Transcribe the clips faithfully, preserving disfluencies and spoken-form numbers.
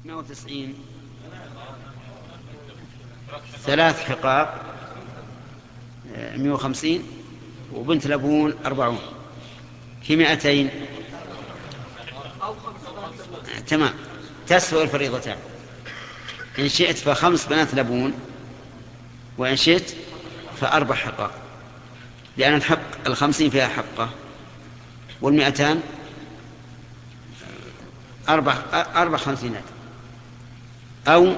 مئة وتسعين ثلاث حقاق مئة وخمسين، وبنت لبون أربعون في مئتين. تمام، تسوى الفريضتان. إن شئت فخمس بنات لبون، وإن شئت فأربع حقاق، لأن الحق الخمسين فيها حقة، والمئتان أربع, أربع خمسينات، أو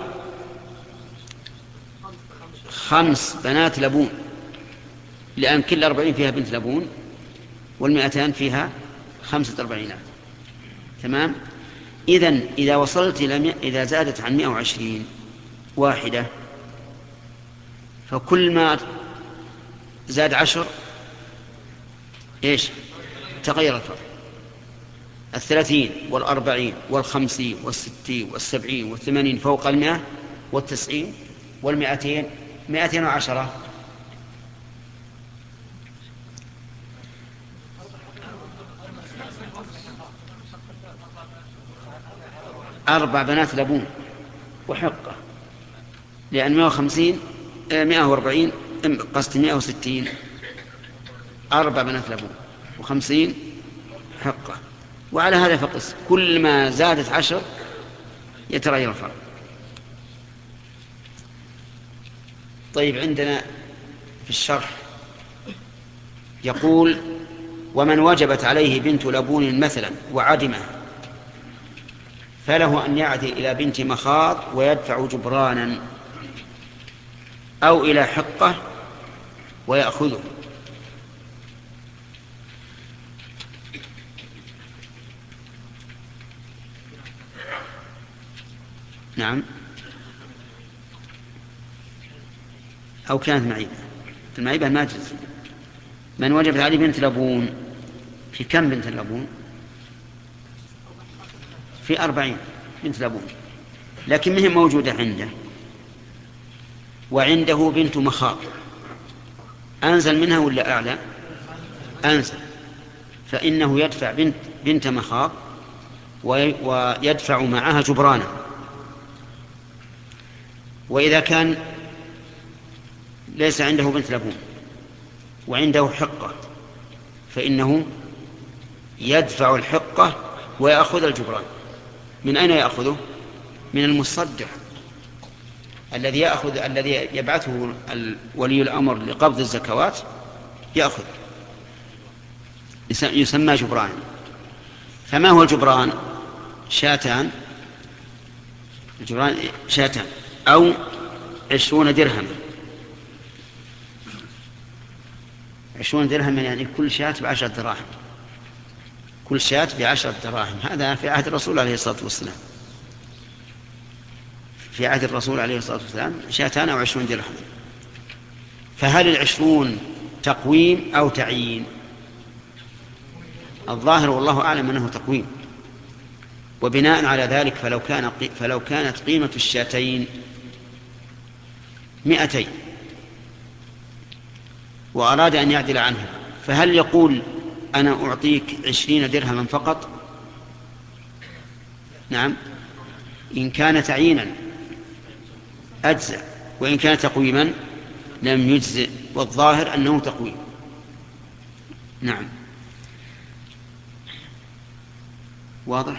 خمس بنات لبون، لأن كل أربعين فيها بنت لبون، والمئتان فيها خمسة أربعينات. تمام. إذن إذا وصلت إلى إذا زادت عن مئة وعشرين واحدة، فكل ما زاد عشر إيش تغير الفرق. الثلاثين والأربعين والخمسين والستين والسبعين والثمانين فوق المئة والتسعين والمئتين مئتين وعشرة. أربع بنات لبون وحقة، لأن مئة وخمسين مئة وأربعين قصد مئة وستين أربع بنات لبون وخمسين حقة. وعلى هذا فقس، كل ما زادت عشر يتغير الفرق. طيب، عندنا في الشرح يقول: ومن وجبت عليه بنت لبون مثلا وعدمه، فله أن يعدي إلى بنت مخاض ويدفع جبرانا، أو إلى حقة ويأخذه. نعم، أو كانت معيبة. المعيبة ما تجوز. من وجبت عليه بنت لبون، في كم بنت لبون؟ في أربعين بنت لبون، لكن مهم موجودة عنده، وعنده بنت مخاض. أنزل منها ولا أعلى؟ أنزل، فإنه يدفع بنت, بنت مخاض ويدفع معها جبرانا. وإذا كان ليس عنده بنت لبون وعنده حقة، فإنه يدفع الحقة ويأخذ الجبران. من أين يأخذه؟ من المصدق الذي يأخذ الذي يبعثه ولي الأمر لقبض الزكوات، يأخذ، يسمى جبران. فما هو الجبران؟ شاتان، الجبران شاتان أو عشرون درهم. عشرون درهم يعني كل شاة بعشرة دراهم، كل شاة بعشرة دراهم. هذا في عهد الرسول عليه الصلاة والسلام، في عهد الرسول عليه الصلاة والسلام شاتان أو عشرون درهم. فهل العشرون تقويم أو تعيين؟ الظاهر والله أعلم أنه تقويم. وبناء على ذلك فلو, كان فلو كانت قيمة الشاتين مئتين وأراد أن يعدل عنها، فهل يقول أنا أعطيك عشرين درهما فقط؟ نعم، إن كان تعيينا أجزأ، وإن كان تقويما لم يجزئ، والظاهر أنه تقويم. نعم، واضح.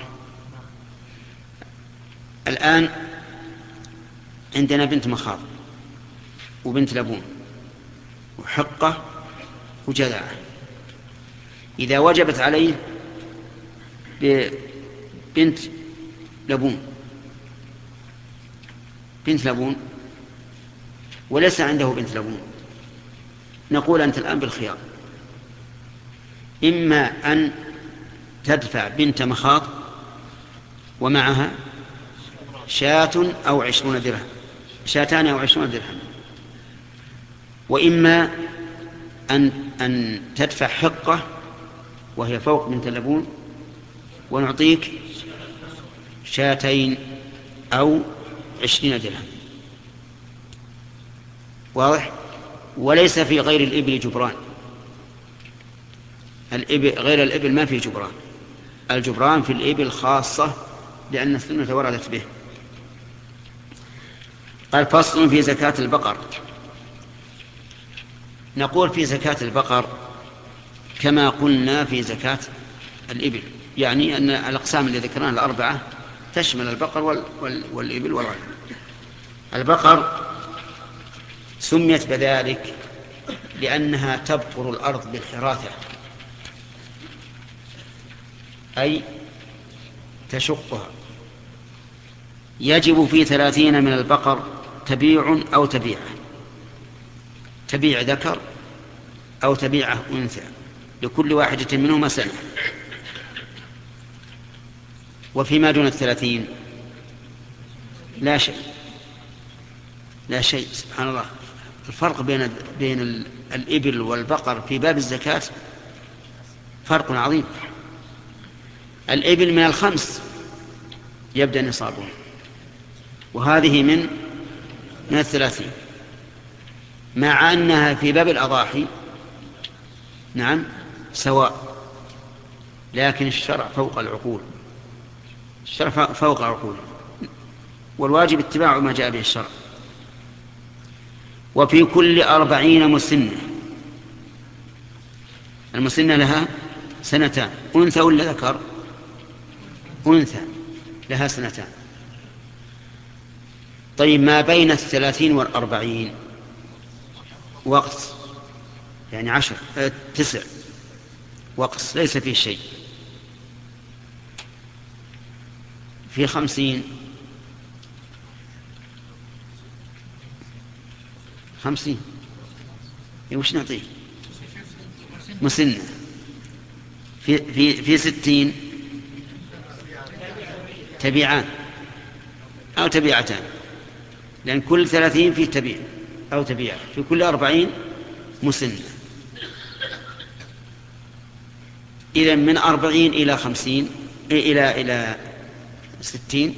الآن عندنا بنت مخاض وبنت لبون وحقة وجذعة. إذا وجبت عليه بنت لبون بنت لبون وليس عنده بنت لبون، نقول أنت الآن بالخيار: إما أن تدفع بنت مخاض ومعها شاة أو عشرون درهم، شاتان أو عشرون درهم، وإما أن, أن تدفع حقة وهي فوق بنت اللبون ونعطيك شاتين أو عشرين درهم. واضح؟ وليس في غير الإبل جبران. الإبل غير الإبل ما في جبران، الجبران في الإبل خاصة، لأن السنة وردت به. قال فصل في زكاة البقر. نقول في زكاة البقر كما قلنا في زكاة الإبل، يعني أن الأقسام اللي ذكرناها الأربعة تشمل البقر وال... وال... والإبل والغنم. البقر سميت بذلك لأنها تبقر الأرض بالحراثة، أي تشقها. يجب في ثلاثين من البقر تبيع أو تبيعة، تبيع ذكر أو تبيعة أنثى، لكل واحدة منهما سنة. وفيما دون الثلاثين لا شيء، لا شيء. سبحان الله، الفرق بين بين الإبل والبقر في باب الزكاة فرق عظيم. الإبل من الخمس يبدأ نصابها، وهذه من من الثلاثين، مع أنها في باب الأضاحي نعم سواء، لكن الشرع فوق العقول، الشرع فوق العقول، والواجب اتباع ما جاء به الشرع. وفي كل أربعين مسنة، المسنة لها سنتان، أنثى ولا ذكر؟ أنثى لها سنتان. طيب ما بين الثلاثين والأربعين وقت، يعني عشر اه تسع وقت ليس فيه شيء. في خمسين خمسين وش نعطيه؟ مسنة. في في في ستين تبيعان أو تبيعتان، لأن كل ثلاثين فيه تبيع أو تبيع. في كل أربعين مسنة. إذا من أربعين إلى خمسين إلى إلى ستين،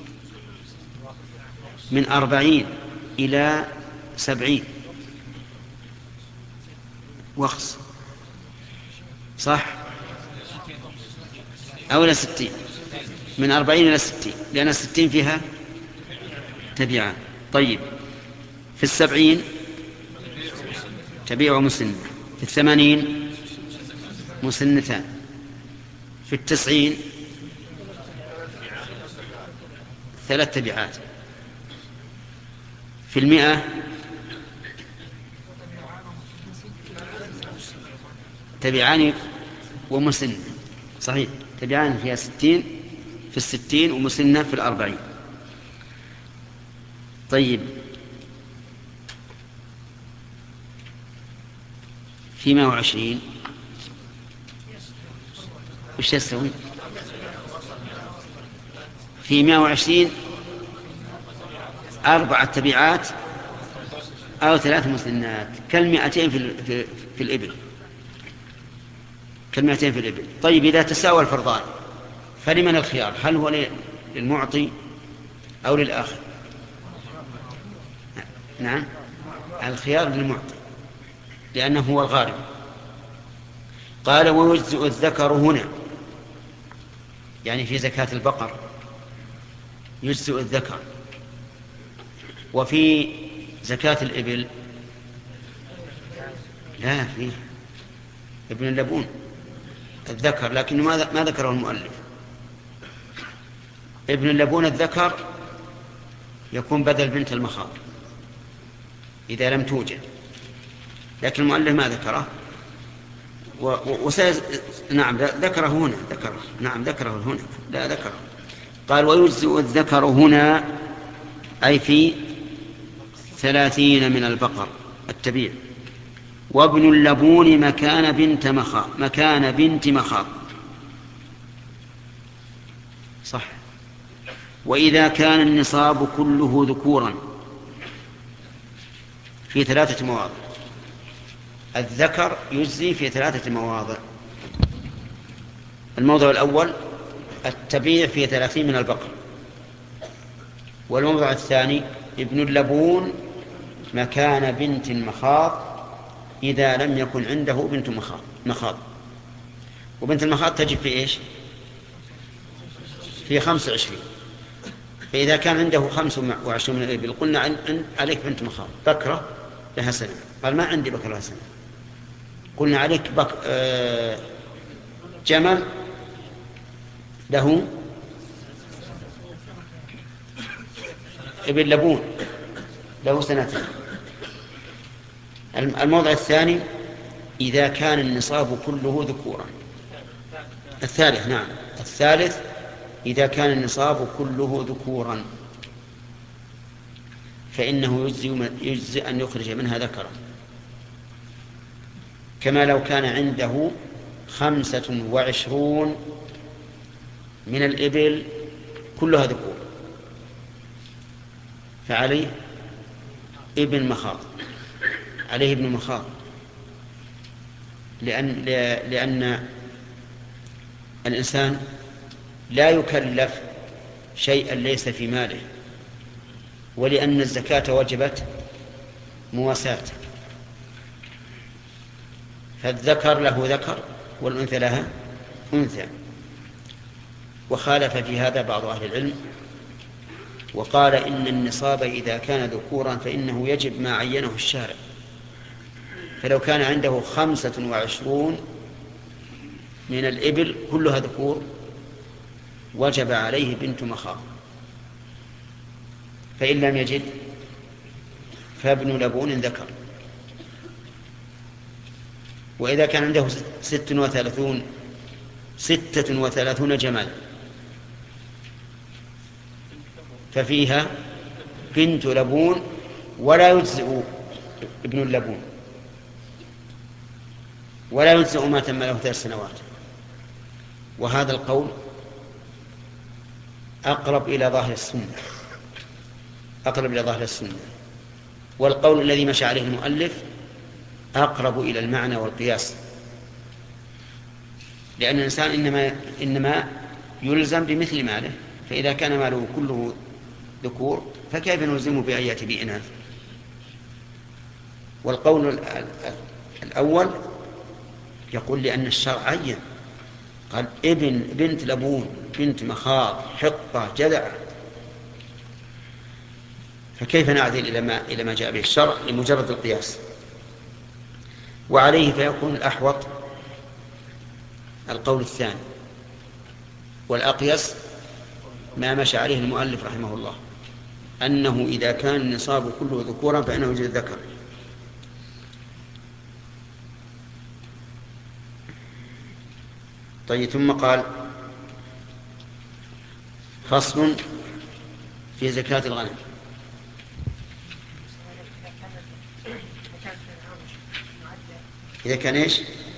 من أربعين إلى سبعين وقص، صح؟ أو إلى ستين، من أربعين إلى ستين، لأن الستين فيها تبيعان. طيب في السبعين تبيع مسنة، في الثمانين مسنتان، في التسعين ثلاث تبيعات، في المئة تبيعان ومسنة، صحيح، تبيعان فيها ستين، في الستين ومسنة في الأربعين. طيب في مئة وعشرين وش يسوي؟ في مئة وعشرين أربعة تبيعات أو ثلاث مسنات، كالمئتين في, في, في الإبل، كالمئتين في الإبل. طيب إذا تساوى الفرضان فلمن الخيار؟ هل هو للمعطي أو للآخر؟ نعم الخيار للمعطي، لأنه هو الغالب. قال ويجزئ الذكر هنا، يعني في زكاة البقر يجزئ الذكر. وفي زكاة الإبل لا، فيه ابن اللبون الذكر، لكن ما ذكره المؤلف. ابن اللبون الذكر يكون بدل بنت المخاض إذا لم توجد، لكن المؤلف ما ذكره. وسيز... نعم ذكره هنا، ذكره نعم ذكره هنا، لا ذكره. قال ويجزئ الذكر هنا أي في ثلاثين من البقر التبيع. وابن اللبون مكان بنت مخاض، مكان بنت مخاض، صح. وإذا كان النصاب كله ذكورا في ثلاثة مواضع، الذكر يجزي في ثلاثة مواضع. الموضع الأول التبيع في ثلاثين من البقر، والموضع الثاني ابن اللبون مكان بنت المخاض إذا لم يكن عنده بنت مخاض مخاض. وبنت المخاض تجب في إيش؟ في خمس وعشرين، فإذا كان عنده خمس وعشرون من الإبل قلنا عن عليك بنت مخاض بكرة لها سنة، قال ما عندي بكرة لها سنة، قلنا عليك بك آه جمل له ابن لبون له سنتين. الموضع الثاني إذا كان النصاب كله ذكورا. الثالث نعم الثالث إذا كان النصاب كله ذكورا فإنه يجزي, يجزي أن يخرج منها ذكرا، كما لو كان عنده خمسة وعشرون من الإبل كلها ذكور فعليه ابن مخاض، عليه ابن مخاض، لأن, لأن الإنسان لا يكلف شيئا ليس في ماله، ولأن الزكاة وجبت مواساة، فالذكر له ذكر والأنثى لها أنثى. وخالف في هذا بعض أهل العلم وقال إن النصاب إذا كان ذكورا فإنه يجب ما عينه الشارع، فلو كان عنده خمسة وعشرون من الإبل كلها ذكور وجب عليه بنت مخاض، فإن لم يجد فابن لبون ذكر. وإذا كان عنده ست وثلاثون ستة وثلاثون جمال ففيها بنت لبون ولا يجزئ ابن اللبون، ولا يجزئ ما تم له ثلاث سنوات. وهذا القول أقرب إلى ظاهر السنة أقرب إلى ظاهر السنة والقول الذي مشى عليه المؤلف أقرب إلى المعنى والقياس، لأن الإنسان إنما, إنما يلزم بمثل ماله، فإذا كان ماله كله ذكور فكيف نلزمه بأن يأتي بإناث؟ والقول الأول يقول لأن الشرع عين، قال ابن بنت لبون بنت مخاض حقة جذع، فكيف نعدل إلى ما, إلى ما جاء به الشرع لمجرد القياس؟ وعليه فيكون الأحوط القول الثاني، والأقيس ما مشى عليه المؤلف رحمه الله أنه إذا كان النصاب كله ذكورا فإنه يجد الذكر. طيب ثم قال فصل في زكاة الغنم. إذا كان إيش؟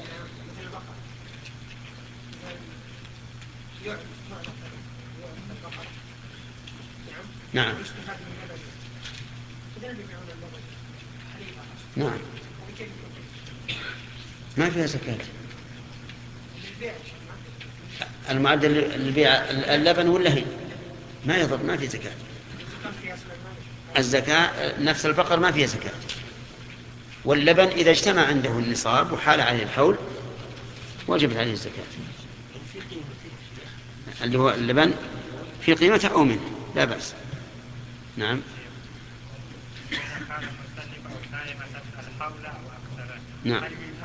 نعم نعم ما فيها زكاة. المعدل للبيع اللبن ولا هي ما يضر، ما في زكاة. الزكاة نفس البقر ما فيها زكاة، واللبن إذا اجتمع عنده النصاب وحال عليه الحول وجبت عليه الزكاة. اللي هو اللبن في قيمته أو منه لا بأس. نعم نعم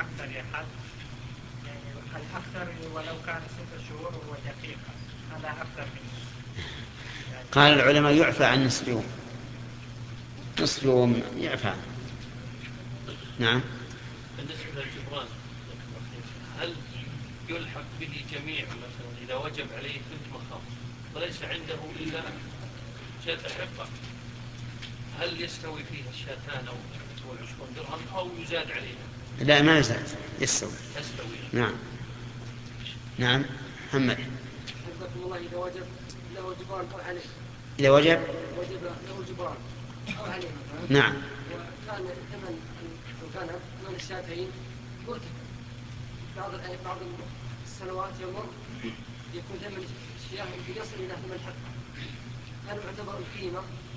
ولو كان ستة شهور ودقيقة هذا أكثر منه. قال العلماء يعفى عن نصف يوم، نصف يوم يعفى عنه. نعم. بالنسبة للجبران هل يلحق به جميع مثلا إذا وجب عليه بنت مخاض وليس عنده إلا شاة حقة، هل يستوي فيها الشاتان أو العشرون درهم أو يزاد عليها؟ لا ما يزاد، يستوي. يستوي. نعم نعم. محمد حفظكم الله إذا وجب له جبران أو عليه، إذا وجب وجب له جبران أو عليه نعم، وكان ثمن الغنم ثمن الشاتين مرتفع، بعض بعض السنوات يمر يكون ثمن الشياه يصل إلى ثمن حقه، هل يعتبر القيمة؟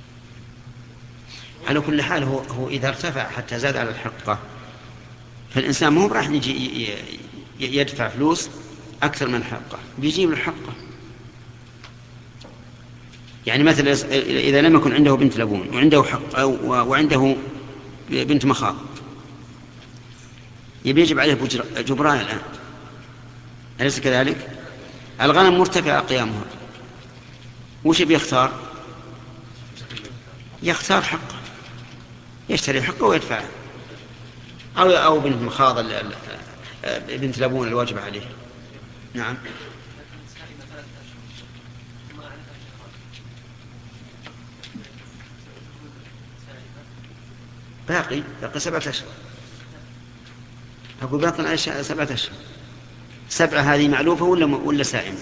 على كل حال هو, هو إذا ارتفع حتى زاد على الحقة فالإنسان مو راح يجي يدفع فلوس أكثر من حقه، بيجيب الحقه. يعني مثلا إذا لم يكن عنده بنت لبون وعنده حق أو وعنده بنت مخاض يبي يجب عليه جبران الآن، أليس كذلك؟ الغنم مرتفع قيامها، وش بيختار؟ يختار حقه، يشتري حقه ويدفعه، أو أو بنت مخاض بنت لبون الواجب عليه. نعم. باقي باقي سبعة أشهر. أقول باقي سبعة أشهر. سبعة هذه معلوفة ولا ولا سائمة؟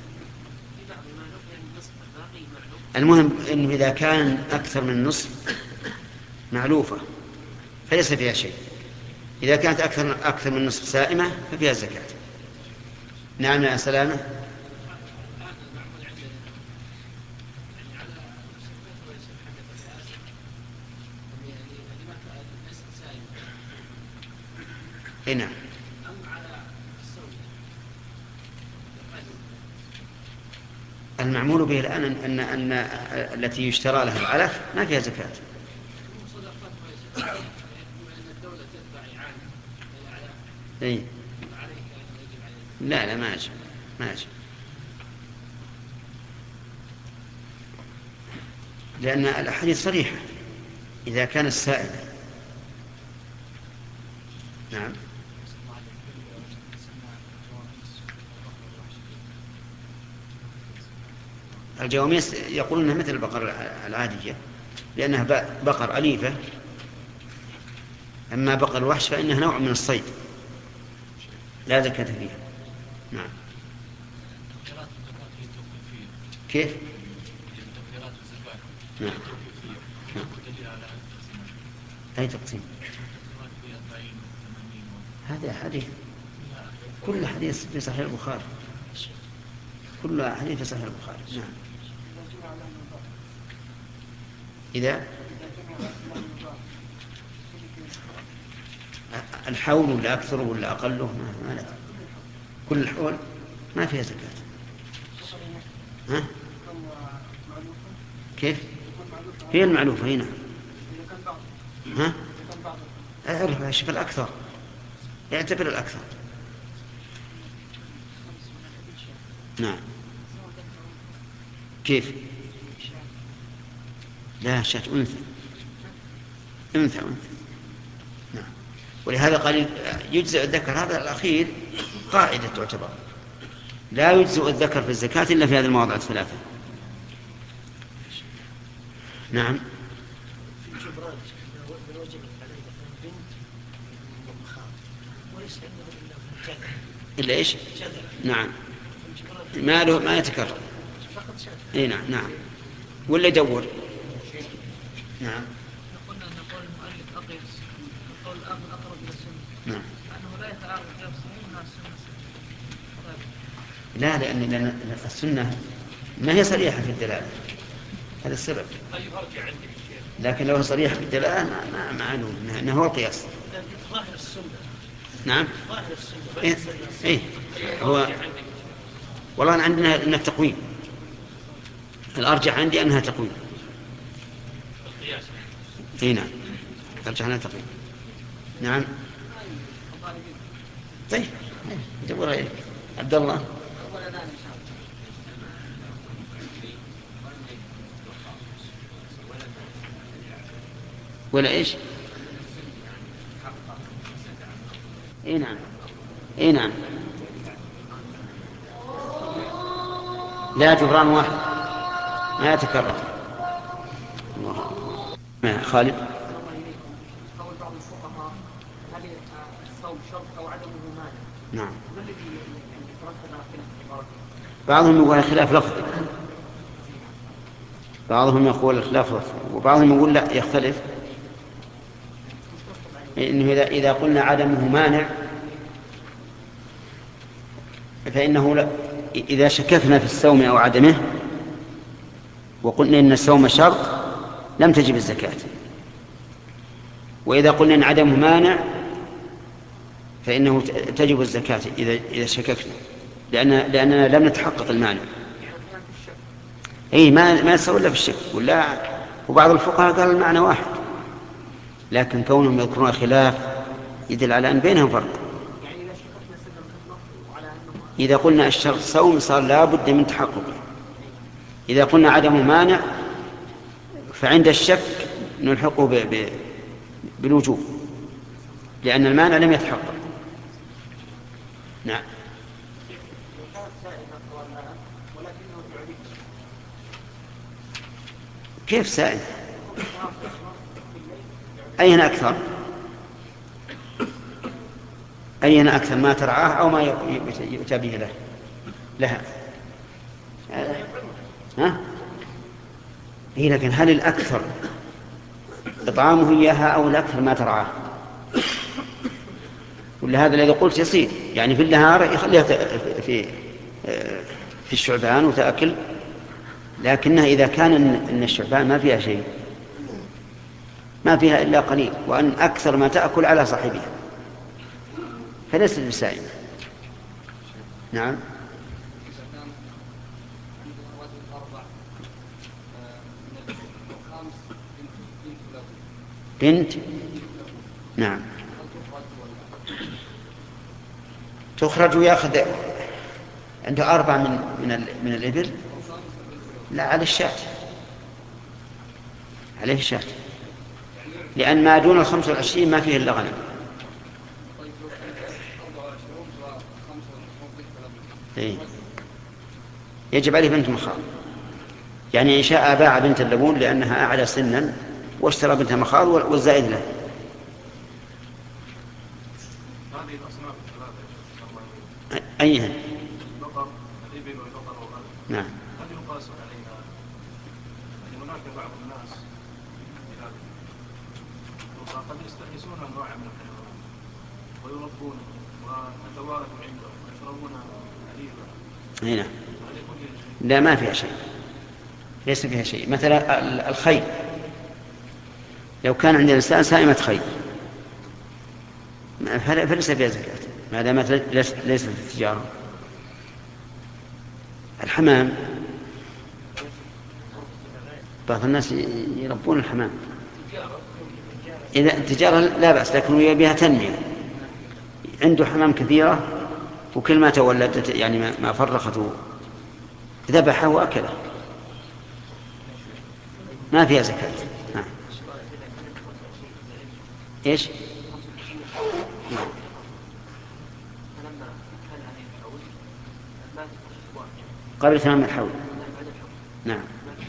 المهم إنه إذا كان أكثر من نصف معلوفة فليس فيها شيء، إذا كانت أكثر أكثر من نصف سائمة ففيها الزكاة. نعم يا سلامة. هنا المعمول به الآن أن أن التي يشترى لها العلف ما فيها زكاة. إيه؟ لا لا ما يجب ما يجب، لأن الأحاديث صريحة إذا كان السائل. نعم. الجواميس يقولون أنها مثل البقر العادية لأنها بقر أليفة، أما بقر الوحش فإنها نوع من الصيد لا زكاة فيها. نعم. كيف؟ نعم. أي تقسيم؟ هذا حديث، كل حديث في صحيح البخاري، كل حديث في صحيح البخاري. نعم. إذا الحول ولا أكثر ولا أقله ما لا، كل الحول ما فيها زكاة. ها؟ كيف؟ هي المعلوفة هنا. ها؟ أعرف شوف الأكثر، يعتبر الأكثر. نعم. كيف؟ لا شات أنثى أنثى أنثى. نعم. ولهذا قال يجزئ الذكر، هذا الأخير قاعدة تعتبر، لا يجزئ الذكر في الزكاة إلا في هذه المواضع الثلاثة. نعم. إلا إيش؟ نعم. ما له ما يتكرر. إيه نعم نعم. ولا يدور. نعم. قلنا أن قول المؤلف أقيس قول الأخ أقرب إلى السنة. نعم. لأنه لا يتعارض غير الصحيح مع السنة. لا لأن لأن السنة ما هي صريحة في الدلالة، هذا السبب. لكن لو صريحة في الدلالة ما معلوم أنه هو القياس. ظاهر السنة. نعم. ظاهر السنة. إيه إيه هو والله أنا عندنا إنها تقويم، الأرجح عندي أنها تقويم. إيه نعم أرجح أنها تقويم. نعم. طيب جبوا رأيك عبد الله. ولا إيش؟ إيه نعم إيه نعم. لا جبران واحد ما يتكرر. الله. خالد. قول بعض الفقهاء هل الصوم شرط أو عدمه مانع؟ نعم. ما الذي يترتب على خلاف؟ بعضهم يقول خلاف لفظي، بعضهم يقول خلاف لفظي، وبعضهم يقول لا يختلف، إنه إذا إذا قلنا عدمه مانع فإنه لا، إذا شككنا في الصوم أو عدمه وقلنا إن الصوم شرط لم تجب الزكاة، وإذا قلنا إن عدمه مانع فإنه تجب الزكاة إذا إذا شككنا، لأن لأننا لم نتحقق المانع. اي ما ما يتصور الا بالشك. ولا وبعض الفقهاء قال المعنى واحد، لكن كونهم يذكرون خلاف يدل على ان بينهم فرق. اذا قلنا الشرط صوم صار لا بد من تحققه. اذا قلنا عدم مانع فعند الشك نلحقه ب... ب... بالوجوب، لان المانع لم يتحقق. نعم. كيف سائل؟ أين أكثر؟ أين أكثر، ما ترعاه أو ما يؤتى به له لها؟ ها؟ هي لكن هل الأكثر إطعامه إياها أو الأكثر ما ترعاه؟ ولا هذا الذي قلت يصير يعني في النهار يخليها في في الشعبان وتأكل، لكنها إذا كان إن الشعبان ما فيها شيء، ما فيها إلا قليل، وأن أكثر ما تأكل على صاحبها فليست بسائمة. نعم. بنت نعم تخرج ويأخذ عنده أربع من من من الإبل، لا على الشاة، عليه الشاة، لأن ما دون الخمس والعشرين ما فيه إلا غنم. إيه؟ يجب عليه بنت مخاض، يعني إن شاء باع بنت اللبون لأنها أعلى سنا واشترى بنت مخاض والزائد له. أيها نعم. هل يقاس عليها؟ يعني هناك بعض الناس قد يستحيسون نوعا من الحيوان ويربونه ويتوارث عندهم ويشربون حليبا. هنا لا ما فيها شيء، ليس فيها شيء. مثلا الخيل، لو كان عند الإنسان سائمة خيل فليس فيها زكاة ما دامت ليست التجارة. الحمام بعض الناس يربون الحمام، إذا التجارة لا بأس، لكن يبيها تنمية. عنده حمام كثيرة وكل ما تولدت يعني ما فرخته ذبحه وأكله، ما فيها زكاة. نعم. إيش؟ قبل تمام الحول. نعم.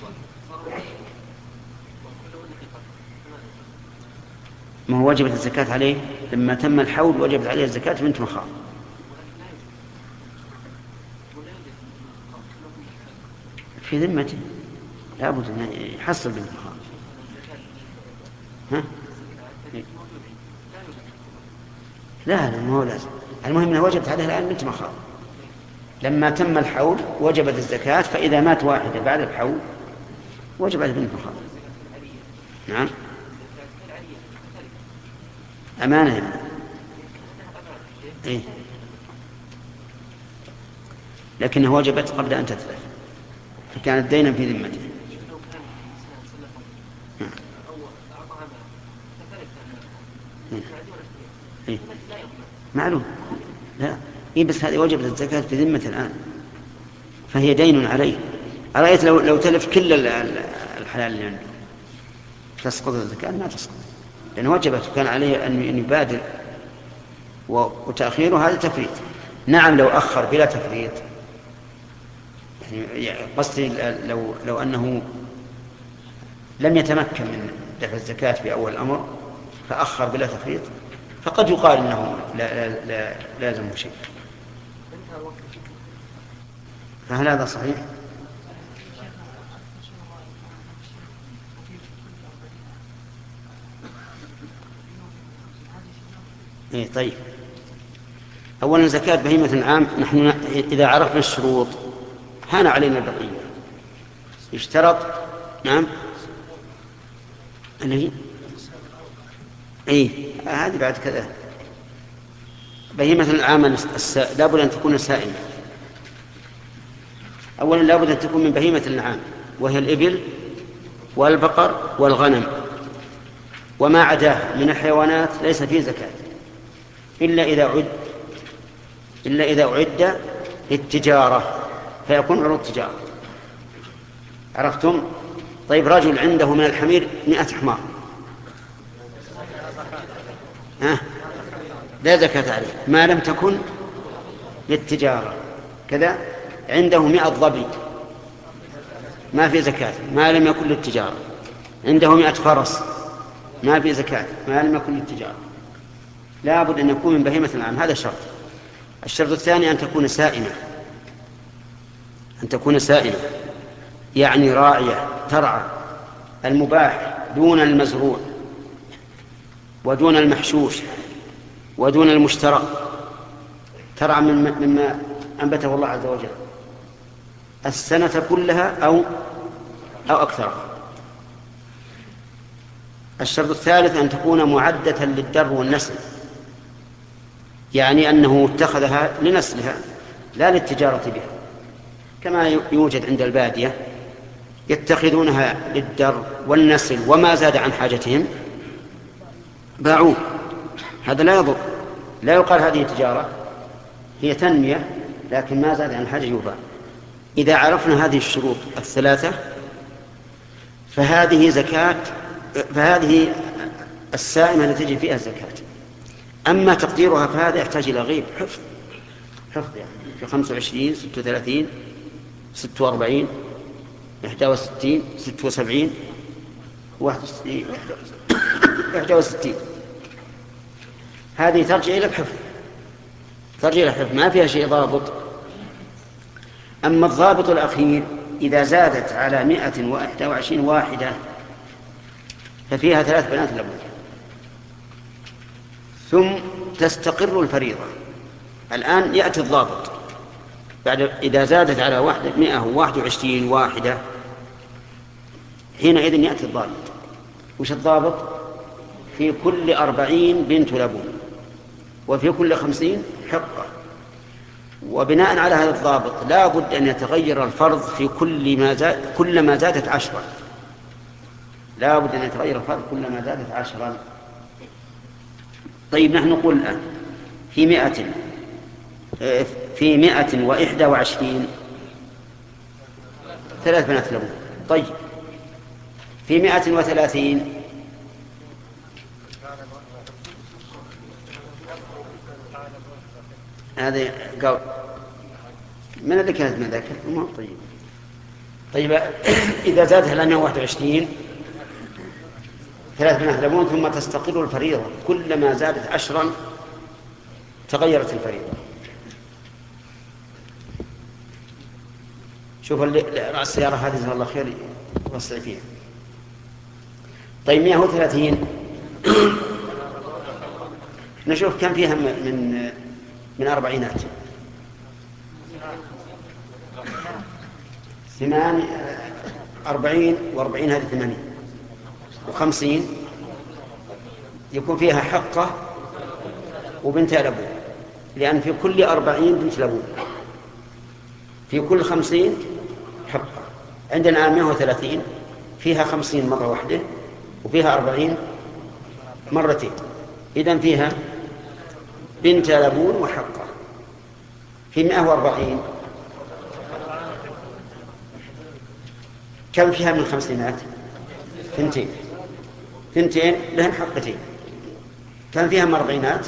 ما هو وجبت الزكاة عليه لما تم الحول، وجبت عليه الزكاة بنت مخاض. في ذمته لابد أن يحصل بنت مخاض. ها؟ لا لا ما هو لازم، المهم أنه وجبت عليه الآن بنت مخاض. لما تم الحول وجبت الزكاة، فإذا مات واحدة بعد الحول وجبت بنت مخاض. نعم. أمانة يعني. إيه؟ لكنها وجبت قبل أن تتلف، فكانت دينا في ذمته. إيه؟ معلوم. لا إيه بس هذه وجبت الزكاة في ذمة الآن، فهي دين عليه. أرأيت لو لو تلف كل الحلال اللي عنده تسقط الزكاة؟ ما تسقط، لأن وجبت وكان عليه أن يبادر، وتأخيره هذا تفريط. نعم لو أخر بلا تفريط، يعني قصدي لو لو أنه لم يتمكن من دفع الزكاة في أول الأمر فأخر بلا تفريط، فقد يقال أنه لا, لا, لا لازم شيء. فهل هذا صحيح؟ إيه طيب. أولا زكاة بهيمة العام، نحن إذا عرفنا الشروط هان علينا البقية. يشترط نعم اللي هي إيه هذه بعد كذا. بهيمة العام لابد أن تكون سائمة. أولا لابد أن تكون من بهيمة العام وهي الإبل والبقر والغنم، وما عداه من الحيوانات ليس فيه زكاة إلا إذا عد إلا إذا أعد للتجارة فيكون عروض تجارة. عرفتم؟ طيب رجل عنده من الحمير مئة حمار، ها لا زكاة عليه ما لم تكن للتجارة. كذا عنده مئة ظبي ما في زكاة ما لم يكن للتجارة. عنده مئة فرس ما في زكاة ما لم يكن للتجارة. لا بد أن يكون من بهيمة الأنعام، هذا شرط. الشرط الثاني أن تكون سائمة، أن تكون سائمة يعني راعية ترعى المباح دون المزروع ودون المحشوش ودون المشترى، ترعى مما أنبته الله عز وجل السنة كلها أو أو أكثر. الشرط الثالث أن تكون معدة للدر والنسل، يعني أنه اتخذها لنسلها لا للتجارة بها، كما يوجد عند البادية يتخذونها للدر والنسل وما زاد عن حاجتهم باعوه. هذا لا يضر، لا يقال هذه تجارة، هي تنمية لكن ما زاد عن حاجة يباع. إذا عرفنا هذه الشروط الثلاثة فهذه زكاة، فهذه السائمة التي تجي فيها الزكاة. أما تقديرها فهذا يحتاج إلى غيب حفظ حفظ يعني في خمسة وعشرين ستة وثلاثين ستة وأربعين إحدى وستين ستة وسبعين واحد وستين إحدى وستين، هذه ترجع إلى الحفظ ترجع إلى الحفظ ما فيها شيء ضابط. أما الضابط الأخير إذا زادت على مئة وإحدى وعشرين واحدة ففيها ثلاث بنات لبون ثم تستقر الفريضة. الآن يأتي الضابط بعد إذا زادت على واحدة مئة وواحد وعشرين واحدة حينئذ يأتي الضابط. وش الضابط؟ في كل أربعين بنت لبون وفي كل خمسين حقة. وبناء على هذا الضابط لا بد أن يتغير الفرض في كل ما زاد كل ما زادت عشرا لا بد أن يتغير الفرض كل ما زادت عشرا. طيب نحن نقول الآن في مئة في مئة وإحدى وعشرين ثلاث بنات لبون. طيب في مئة وثلاثين هذا قول من اللي كانت من ذاك؟ طيب طيب إذا زادت على مئة وواحد وعشرين ثلاث بنات لبون ثم تستقر الفريضة كلما زادت عشرا تغيرت الفريضة. شوف رأس السيارة هذه جزاه الله خير وسع فيها. طيب مئة وثلاثين نشوف كم فيها من من أربعينات ثمان أربعين وأربعين هذه ثمانين وخمسين يكون فيها حقة وبنت لبون، لأن في كل أربعين بنت لبون في كل خمسين حقة. عندنا مئة وثلاثين فيها خمسين مرة واحدة وفيها أربعين مرتين، إذن فيها بنت لبون وحقة. في مئة وأربعين كم فيها من خمسينات؟ ثنتين ثنتين لهن حقتين. كم فيها من أربعينات؟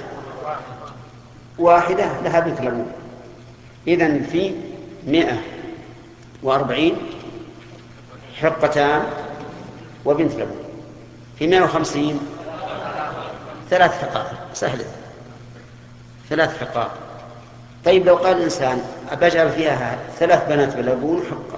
واحدة لها بنت لبون. إذن في مئة وأربعين حقتان وبنت لبون. في مئة وخمسين ثلاث حقائق سهلة ثلاث حقائق. طيب لو قال الإنسان أبجعل فيها ثلاث بنات بلبون حقة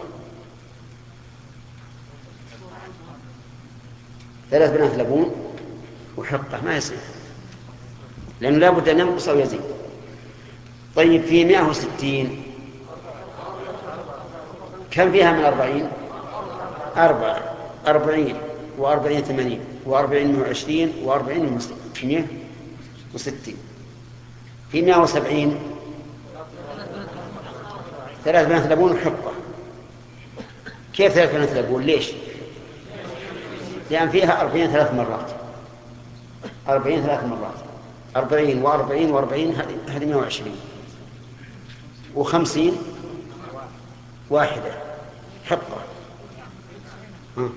ثلاث بنات لبون وحقة ما يصير لأنه لا بد أن ينقص أو يزيد. طيب في مئة وستين كم فيها من أربعين؟ أربعة أربعين وأربعين ثمانين وأربعين وعشرين وأربعين مئة وستين. في مئة وسبعين ثلاث بنات لبون وحقة كيف ثلاث بنات لبون؟ ليش؟ لأن فيها أربعين ثلاث مرات، أربعين ثلاث مرات، أربعين وأربعين وأربعين، هذه مئة وعشرين، وخمسين واحدة حقة. ها.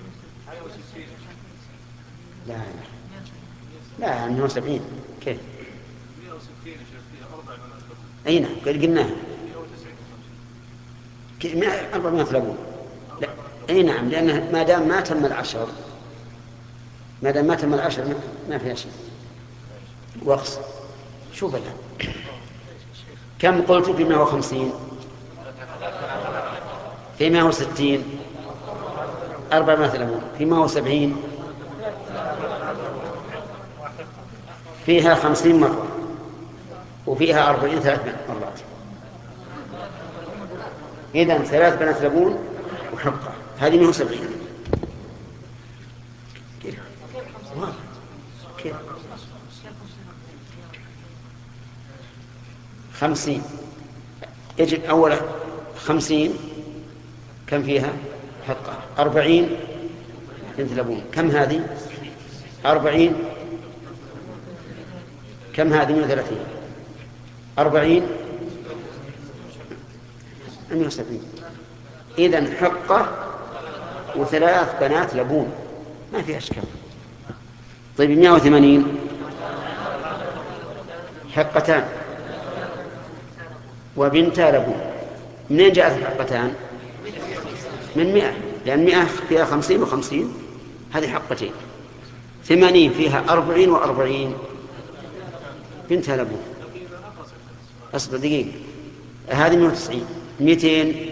لا لا مئة وسبعين كيف؟ أي نعم قد قلناها أربعمائة لبون. لا أي نعم، لأنه ما دام ما تم العشر ما دام ما تم العشر ما فيها شيء. وقص شوف الآن كم قلت في مئة وخمسين؟ في مئة وستين أربعمائة لبون. في مئة وسبعين فيها خمسين مرة، وفيها أربعين ثلاث مرات. إذن ثلاث بنات لبون وحقة، هذه مئة وسبعين. كيف؟ كيف؟ خمسين يجب أولا خمسين كم فيها حقة؟ أربعين بنت لبون، كم هذه؟ أربعين، كم هذه؟ مئة وثلاثين، أربعين، مئة وسبعين. إذن حقة وثلاث بنات لبون ما في أشكال. طيب مئة وثمانين حقتان وبنتا لبون. منين جاءت الحقتان؟ من مئة، لأن مئة فيها خمسين وخمسين، هذه حقتين. ثمانين فيها أربعين وأربعين، بنتا لبون. أصبر دقيقة، هذه مئة وتسعين. مئتين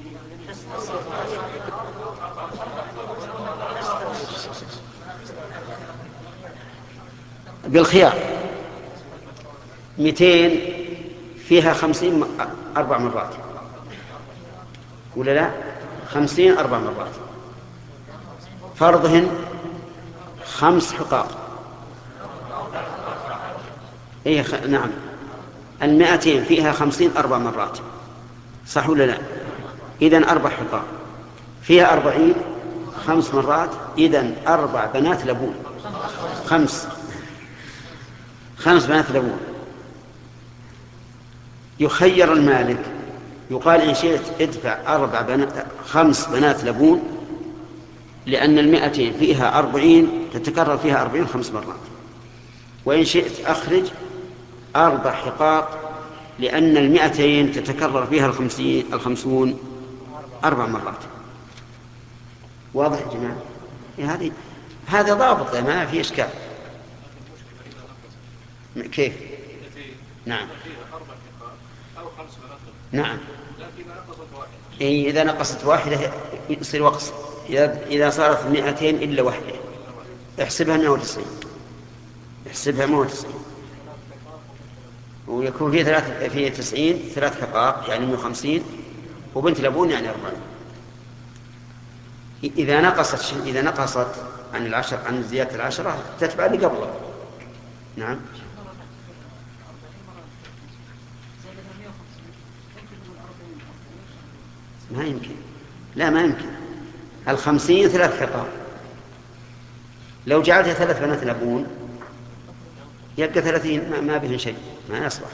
بالخيار. مئتين فيها خمسين أربع مرات ولا لا؟ خمسين أربع مرات. فرضهن خمس حقاق. إيه خ... نعم، المئتين فيها خمسين أربع مرات، صح ولا لا؟ إذن أربع حقاق فيها أربعين خمس مرات، إذن أربع بنات لبون. خمس خمس بنات لبون. يخير المالك، يقال إن شئت ادفع أربع بنات خمس بنات لبون، لأن المئتين فيها أربعين تتكرر فيها أربعين خمس مرات. وإن شئت أخرج أربع حقاق، لأن المئتين تتكرر فيها الخمسين الخمسون أربع مرات. واضح يا جماعة؟ هذه هذا ضابط ما في إشكال. كيف؟ نعم نعم. إيه إذا نقصت واحدة يصير وقص. إذا صارت مئتين إلا واحدة احسبها مئة وتسعين، احسبها مئة وتسعين، ويكون في ثلاث في تسعين ثلاث حقاق يعني مئة وخمسين، وبنت لبون يعني أربعين. إذا نقصت إذا نقصت عن العشر عن زيادة العشرة تتبع اللي قبله. نعم. ما يمكن، لا ما يمكن. الخمسين ثلاث حقاق، لو جعلتها ثلاث بنات لبون يبقى ثلاثين ما بهن شيء، ما يصلح.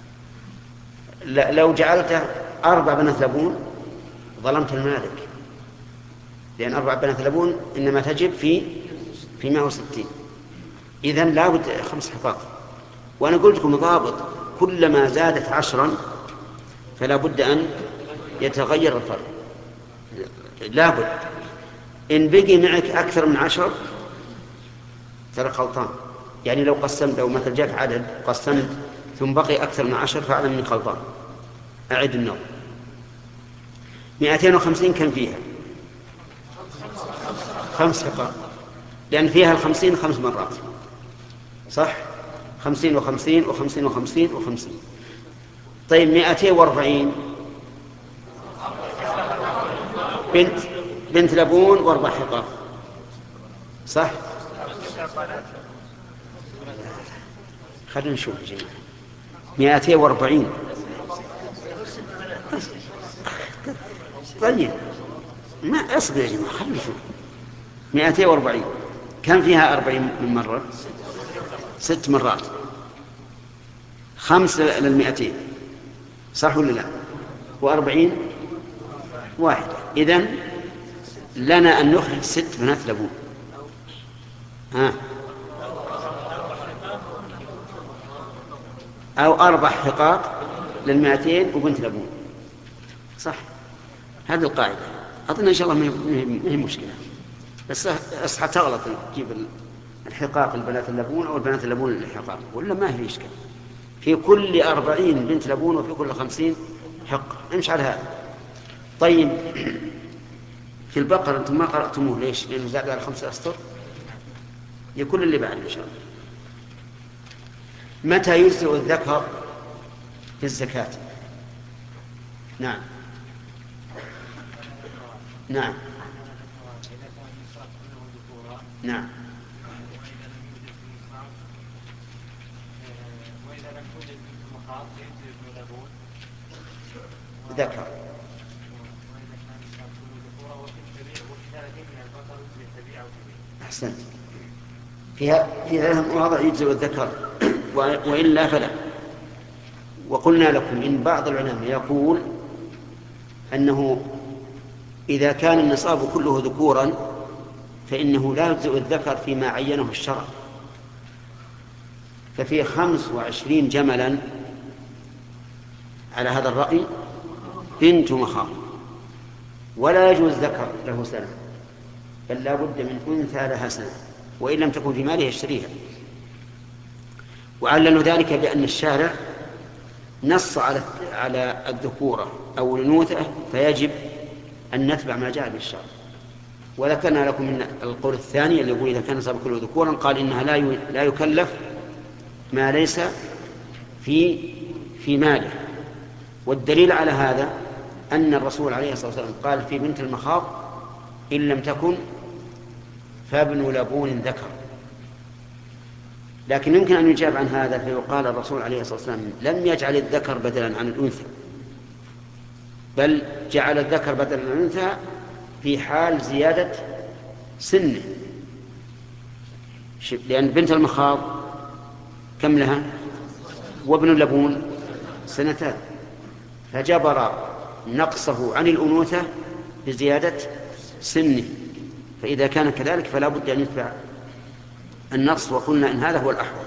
لو جعلته أربع بنات لبون ظلمت المالك، لأن أربع بنات لبون إنما تجب في في مئة وستين. إذن لا بد خمس حقاق. وأنا قلت لكم ضابط، كلما زادت عشرا فلا بد أن يتغير الفرق، لا بد. إن بقي معك أكثر من عشر ترى غلطان. يعني لو قسمت، لو مثل جاك عدد قسمت ثم بقي أكثر من عشر فاعلم من غلطان. أعد النوم. مئتين وخمسين كم فيها؟ خمس حقاق، لأن فيها الخمسين خمس مرات، صح؟ خمسين وخمسين وخمسين وخمسين وخمسين. طيب مئتين واربعين بنت بنت لبون واربع حقاق، صح؟ خلينا نشوف يا جماعة. مئتين واربعين طيب ما أصبر يا جماعة خلوا شوف. مئتين وأربعين كم فيها أربعين من مرة؟ ست مرات، خمس للمئتين صح ولا لا؟ وأربعين واحدة. إذن لنا أن نخرج ست بنات لبون. ها أو أربع حقاق للمئتين وبنت لبون صح. هذه القاعدة أظن إن شاء الله ما هي مشكلة، بس أصحى تغلط تجيب الحقاق البنات اللبون أو البنات اللبون الحقاق، ولا ما هي إشكال. في كل أربعين بنت لبون وفي كل خمسين حق. امشي على هذا. طيب في البقرة أنتم ما قرأتموه ليش؟ لأنه زاد على خمسة أسطر. يكون اللي بعد إن شاء الله. متى يجزئ الذكر في الزكاة؟ نعم نعم نعم. وإذا لم توجد مخاض يجزي ابن لبون ذكر. وإذا كان النساء كله ذكورا وفي التبيع وفي ثلاثين من البقر يجزي التبيع وتبيع. أحسنت. فيها في هذا المواضع يجزئ الذكر وإلا فلا. وقلنا لكم إن بعض العلماء يقول أنه إذا كان النصاب كله ذكورا فإنه لا يجزئ الذكر فيما عينه الشرع. ففي خمس وعشرين جملا على هذا الرأي بنت مخاض، ولا يجوز ذكر له سنة، بل لا بد من أنثى لها سنة، وإن لم تكن في ماله يشتريها. وعللوا ذلك بأن الشارع نص على على الذكورة أو الأنوثة فيجب أن نتبع ما جاء بالشرع. وذكرنا لكم من القول الثاني اللي يقول إذا كان نصاب كله ذكورا قال إنها لا لا يكلف ما ليس في في ماله. والدليل على هذا أن الرسول عليه الصلاة والسلام قال في بنت المخاض إن لم تكن فابن لبون ذكر. لكن يمكن أن يجاب عن هذا فيقال الرسول عليه الصلاة والسلام لم يجعل الذكر بدلا عن الأنثى، بل جعل الذكر بدلا عن الأنثى في حال زيادة سنه. لأن بنت المخاض كم لها؟ وابن اللبون سنتان، فجبر نقصه عن الأنوثة بزيادة سنه. فإذا كان كذلك فلا بد أن يتبع النقص، وقلنا إن هذا هو الأحوط.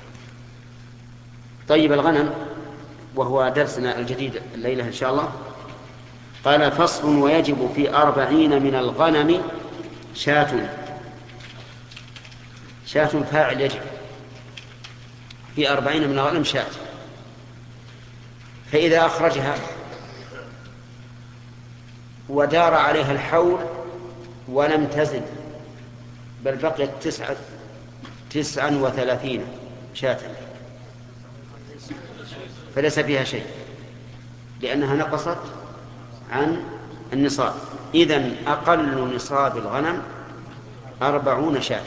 طيب الغنم، وهو درسنا الجديد الليلة إن شاء الله. قال فصل ويجب في أربعين من الغنم شاة. شاة فاعل يجب في أربعين من الغنم شاة. فإذا أخرجها ودار عليها الحول ولم تزد بل بقيت تسعة تسعا وثلاثين شاة فليس فيها شيء لأنها نقصت عن النصاب. إذن أقل نصاب الغنم أربعون شاة،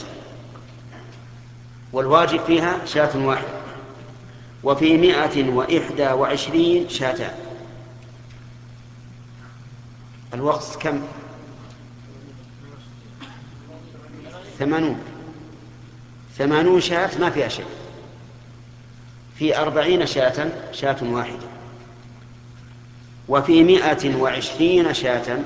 والواجب فيها شاة واحدة. وفي مائة وإحدى وعشرين شاتان. الوقت كم؟ ثمانون ثمانون شاة ما فيها شيء. في أربعين شاة شاة واحدة. وفي مائة وعشرين شاة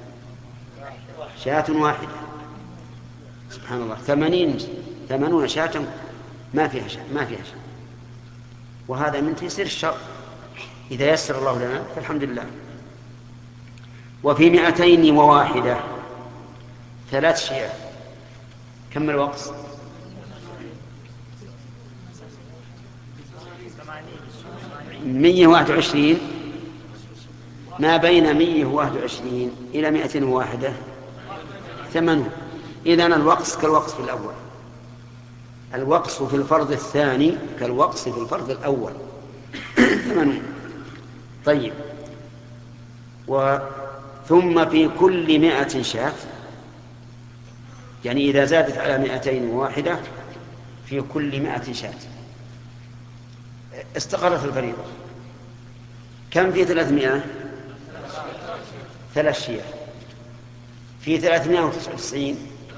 شاة واحدة. سبحان الله. ثمانين ثمانون شاة ما فيها شاة ما فيها شاة. وهذا من تيسير الشر، إذا يسر الله لنا فالحمد لله. وفي مائتين وواحدة ثلاث شياه. كم الوقت؟ مئة وواحد وعشرين. ما بين مئة وواحد وعشرين إلى مئة وواحدة ثمانون. إذن الوقص كالوقص في الأول. الوقص في الفرض الثاني كالوقص في الفرض الأول ثمانون. طيب. وثم في كل مائة شاة، يعني إذا زادت على مائتين وواحدة في كل مائة شاة استقرت الفريضة. كم في ثلاثمائة؟ ثلاث شياه. في ثلاثمائة وتسعة وتسعين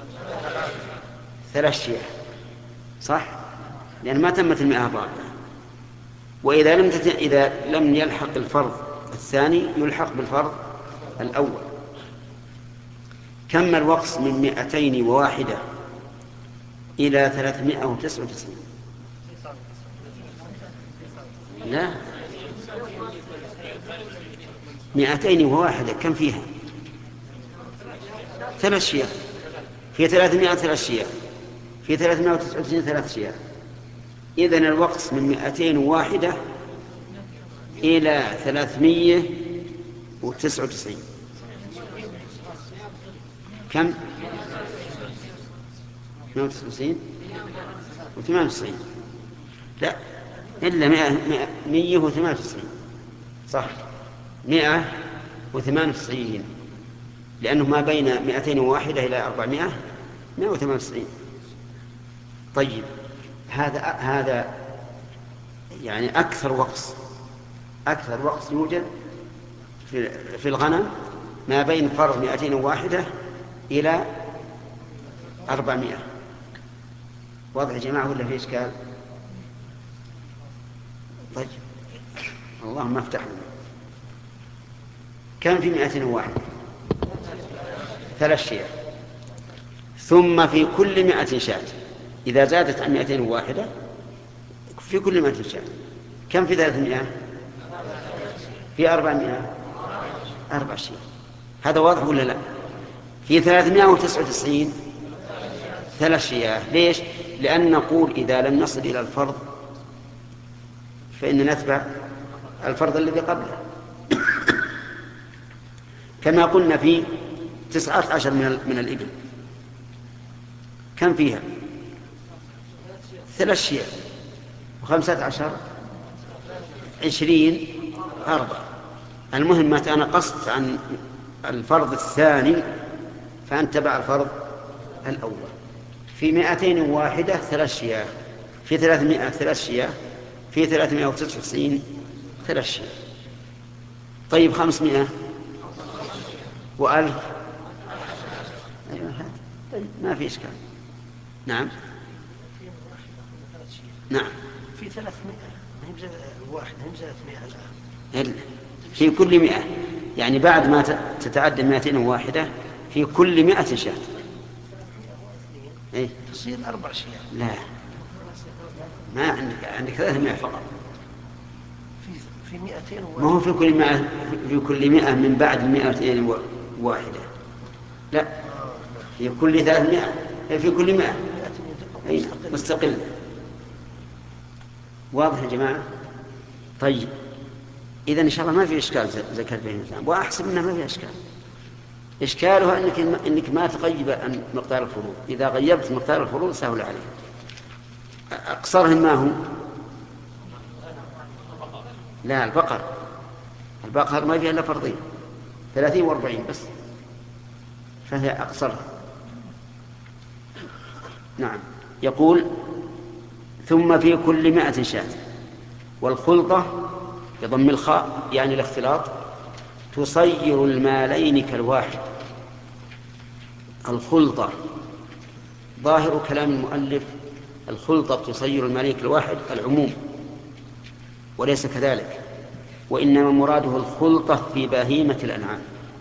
ثلاث شياه، صح؟ لأن ما تمت المئة الرابعة. وإذا لم تت... إذا لم يلحق الفرض الثاني يلحق بالفرض الأول. كم الوقت من مئتين وواحدة إلى ثلاثمائة وتسعة وتسعين؟ لا، مئتين وواحدة كم فيها؟ ثلاث شياه. في ثلاثمائة ثلاث شياه، في ثلاثمائة وتسعة وتسعين ثلاث شياه. إذن الوقت من مئتين وواحدة إلى ثلاثمائة وتسعة وتسعين كم؟ مئة وتسعة وتسعين وثمانية وتسعين. لا، إلا مئة وثمانية وتسعين، صح، مئة وثمانية وتسعين، لأنه ما بين مئتين وواحدة إلى أربعمائة مئة وثمانية وتسعين. طيب، هذا هذا يعني أكثر وقت أكثر وقت يوجد في في الغنم ما بين فرض مئتين وواحدة إلى أربعمائة. واضح يا جماعة ولا في إشكال؟ طيب، اللهم افتح لنا. كم في مئتين وواحدة؟ ثلاث شياه. ثم في كل مئة شاة، إذا زادت عن مئتين وواحدة في كل مئة شاة. كم في ثلاثمائة؟ في أربعمائة أربع شياه. هذا واضح ولا لا؟ في ثلاثمائة وتسعة وتسعين ثلاث شياه. ليش؟ لأن نقول إذا لم نصل إلى الفرض فإن نتبع الفرض الذي قبله. كما قلنا في تسعة عشر من الإبل كم فيها؟ ثلاث شياه. وخمسة عشر عشرين أربعة. المهم ما تنقصت عن الفرض الثاني فأنت تبع الفرض الأول. في مئتين وواحدة ثلاث شياه، في ثلاثمائة ثلاث شياه، في ثلاثمائة وتسعة وتسعين ثلاث شياه. طيب، خمسمائة وألف. أيوة، طيب ما في إشكال. نعم نعم. في ثلاثمائة هم واحد هم ثلاثمائة الآن. في كل مئة، يعني بعد ما تتعدى مئتين وواحدة في كل مئة شاة. إيه؟ تصير أربع شياه. لا، ما عندك عندك ثلاثمائة فقط. في في مئتين ما هو في كل مئة، في كل مئة من بعد مئتين وواحدة. لا، في كل ثلاثمائة، في كل مئة مستقل. واضح يا جماعة؟ طيب، إذا إن شاء الله ما في إشكال زكاة بين الإنسان، وأحسب أنه ما في إشكال. إشكالها أنك إنك ما تغيب عن مقدار الفروض. إذا غيبت مقدار الفروض سهل عليه. أقصرهم ما هو؟ لا، البقر. البقر ما فيها إلا فرضين، ثلاثين وأربعين بس، فهي أقصرها. نعم. يقول: ثم في كل مائة شاة. والخلطة بضم الخاء يعني الاختلاط تصير المالين كالواحد. الخلطة ظاهر كلام المؤلف الخلطة تصير المالين كالواحد العموم، وليس كذلك، وإنما مراده الخلطة في بهيمة الأنعام.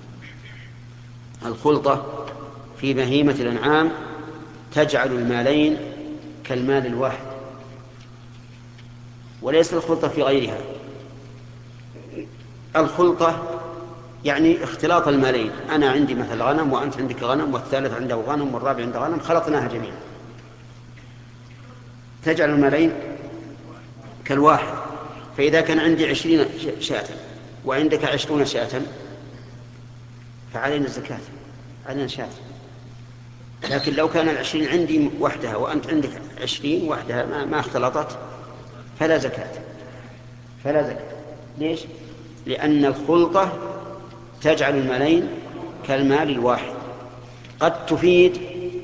الخلطة في بهيمة الأنعام تجعل المالين كالمال الواحد، وليس الخلطة في غيرها. الخلطة يعني اختلاط المالين. أنا عندي مثل غنم وأنت عندك غنم والثالث عنده غنم والرابع عنده غنم، خلطناها جميعا، تجعل المالين كالواحد. فإذا كان عندي عشرين شاة وعندك عشرون شاة فعلينا الزكاة، علينا شاة. لكن لو كان العشرين عندي وحدها وأنت عندك عشرين وحدها ما, ما اختلطت فلا زكاة، فلا زكاة. ليش؟ لأن الخلطة تجعل المالين كالمال الواحد. قد تفيد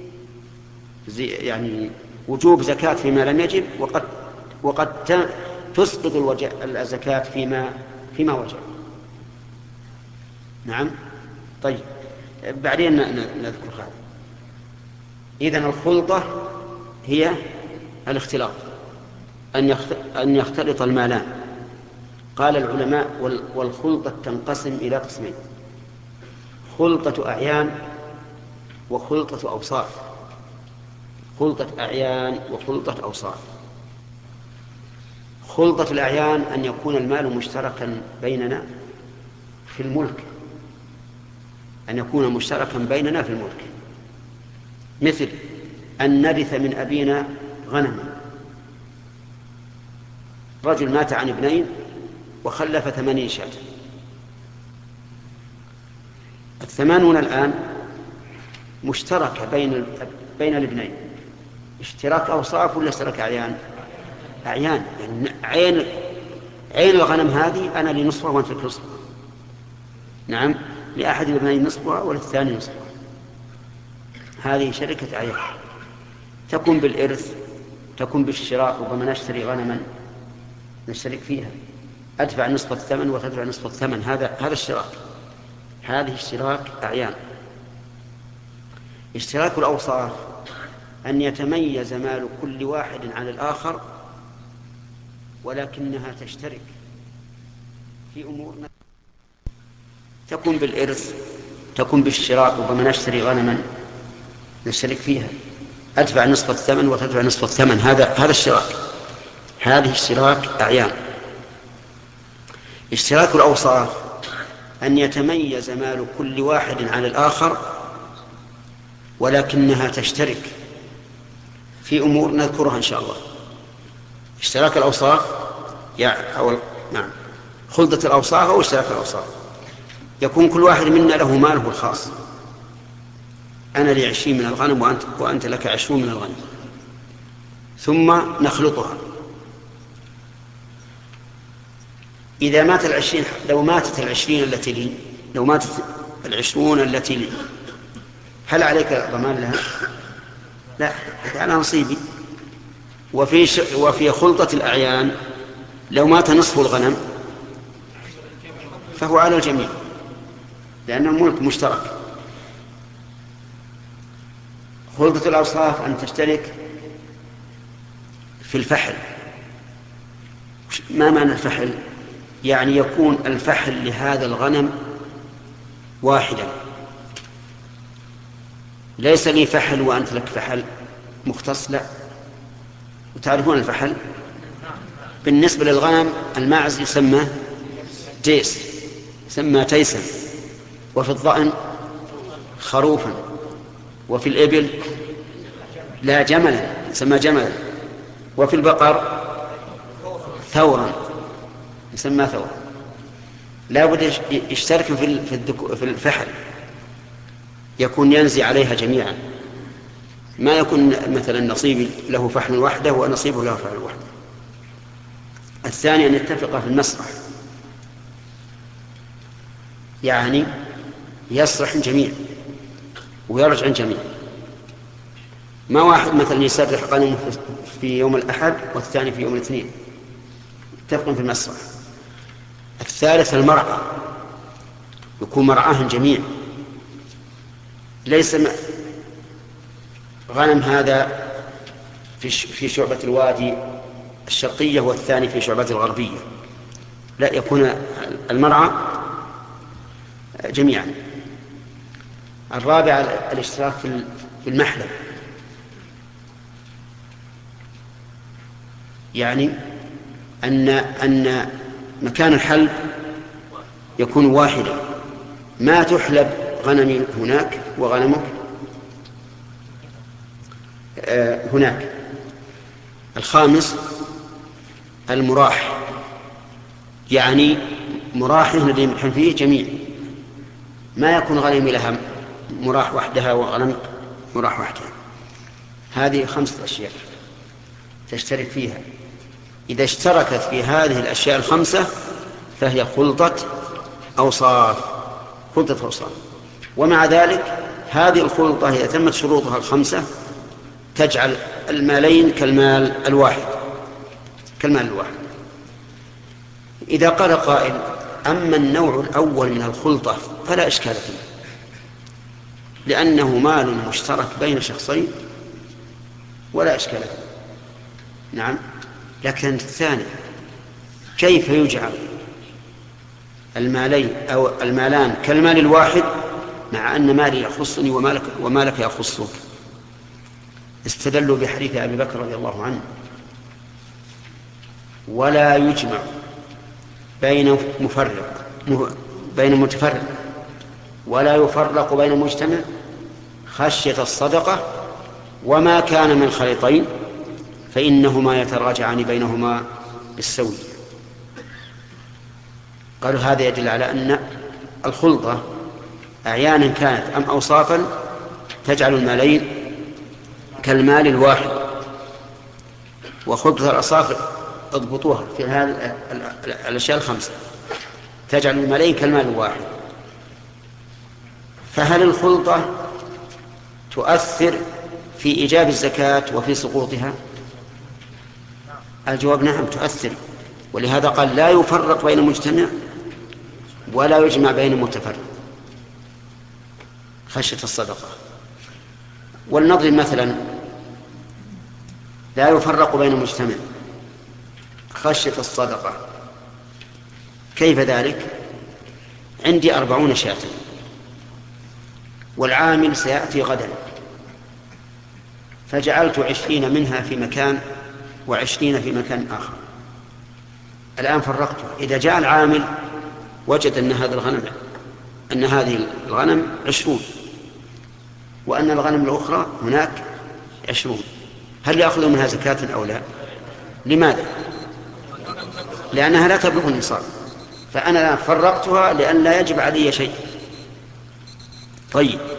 يعني وجوب زكاة فيما لم يجب، وقد وقد تسقط الزكاة فيما فيما وجب. نعم. طيب، بعدين نذكر هذا. إذن الخلطة هي الاختلاط، أن يختلط المالان. قال العلماء والخلطة تنقسم إلى قسمين: خلطة أعيان وخلطة أوصاف. خلطة أعيان وخلطة أوصاف. خلطة الأعيان أن يكون المال مشتركا بيننا في الملك، أن يكون مشتركا بيننا في الملك، مثل أن نرث من أبينا غنما. رجل مات عن ابنين وخلف ثمانين شاة، الثمانون الآن مشتركة بين بين الابنين. اشتراك أوصاف ولا اشتراك أعيان؟ أعيان، يعني عين عين الغنم هذه أنا لنصفها وأنت لك نصفها. نعم، لأحد الابنين نصفها وللثاني نصفها. هذه شركة أعيان، تكون بالإرث، تكون بالشراء. ربما نشتري غنما نشترك فيها، أدفع نصف الثمن وتدفع نصف الثمن، هذا هذا الشراك. هذه اشتراك أعيان. اشتراك الأوصاف أن يتميز مال كل واحد عن الآخر ولكنها تشترك في أمور تكون بالإرث، تكون بالشراء. ربما نشتري غنما نشترك فيها، أدفع نصف الثمن وتدفع نصف الثمن، هذا هذا الشراك. هذه اشتراك أعيان. اشتراك الأوصاف أن يتميز مال كل واحد عن الآخر ولكنها تشترك في أمور نذكرها إن شاء الله. اشتراك الأوصاف أو نعم خلطة الأوصاف أو اشتراك الأوصاف، يكون كل واحد منا له ماله الخاص. أنا لي عشرين من الغنم وأنت, وأنت لك عشرون من الغنم، ثم نخلطها. إذا مات العشرين، لو ماتت العشرين التي لي، لو ماتت العشرون التي لي، هل عليك ضمان لها؟ لا، هذا على نصيبي. وفي ش... وفي خلطة الأعيان لو مات نصف الغنم فهو على الجميع، لأن الملك مشترك. خلطة الأوصاف أن تشترك في الفحل. ما معنى الفحل؟ يعني يكون الفحل لهذا الغنم واحدا، ليس لي فحل وأنت لك فحل مختص، لا. وتعرفون الفحل بالنسبة للغنم الماعز يسمى جيس، يسمى تيسا، وفي الضأن خروفا، وفي الإبل لا جملا يسمى جملا، وفي البقر ثورا يسمى ثورا. لا بد يشترك في الفحل، يكون ينزي عليها جميعا، ما يكون مثلا نصيبي له فحل وحده ونصيبه له فحل وحده. الثاني أن يتفق في المسرح، يعني يسرح الجميع ويرجع الجميع. ما واحد مثلا يسرح غنم في يوم الأحد والثاني في يوم الاثنين، يتفقون في المسرح. الثالث المرعى، يكون مرعاه الجميع، ليس غنم هذا في شعبة الوادي الشرقية والثاني في شعبة الغربية، لا، يكون المرعى جميعا. الرابع الاشتراك في المحلب، يعني أن أن مكان الحلب يكون واحدا، ما تحلب غنمي هناك وغنمك هناك. الخامس المراح، يعني مراحه الذي يمحن فيه جميع، ما يكون غنمي لها مراح وحدها وغنم مراح وحدها. هذه خمسة أشياء تشترك فيها. إذا اشتركت في هذه الأشياء الخمسة فهي خلطة أوصاف، خلطة أوصاف. ومع ذلك هذه الخلطة إذا تمت شروطها الخمسة تجعل المالين كالمال الواحد، كالمال الواحد. إذا قال قائل: أما النوع الأول من الخلطة فلا إشكال فيه، لأنه مال مشترك بين شخصين ولا إشكال فيه. نعم. لكن الثاني كيف يجعل المالين أو المالان كالمال الواحد مع أن مالي يخصني ومالك, ومالك يخصك؟ استدلوا بحديث أبي بكر رضي الله عنه: ولا يجمع بين مفرق بين متفرق ولا يفرق بين مجتمع خشية الصدقة، وما كان من خليطين فإنهما يتراجعان بينهما بالسوي. قالوا هذا يدل على أن الخلطة أعيانا كانت أم أوصافا تجعل المالين كالمال الواحد. وخلطة الأصافر اضبطوها في هذه الأشياء الخمسة، تجعل المالين كالمال الواحد. فهل الخلطة تؤثر في إيجاب الزكاة وفي سقوطها؟ الجواب نعم تؤثر، ولهذا قال لا يفرق بين مجتمع ولا يجمع بين متفرق خشية الصدقة. ولنضرب مثلا: لا يفرق بين مجتمع خشية الصدقة، كيف ذلك؟ عندي أربعون شاة والعامل سيأتي غدا، فجعلت عشرين منها في مكان وعشرين في مكان آخر. الآن فرقته، إذا جاء العامل وجد أن هذا الغنم أن هذه الغنم عشرون وأن الغنم الأخرى هناك عشرون، هل يأخذ منها زكاة أو لا؟ لماذا؟ لأنها لا تبلغ النصاب، فأنا الآن فرقتها لأن لا يجب علي شيء. طيب،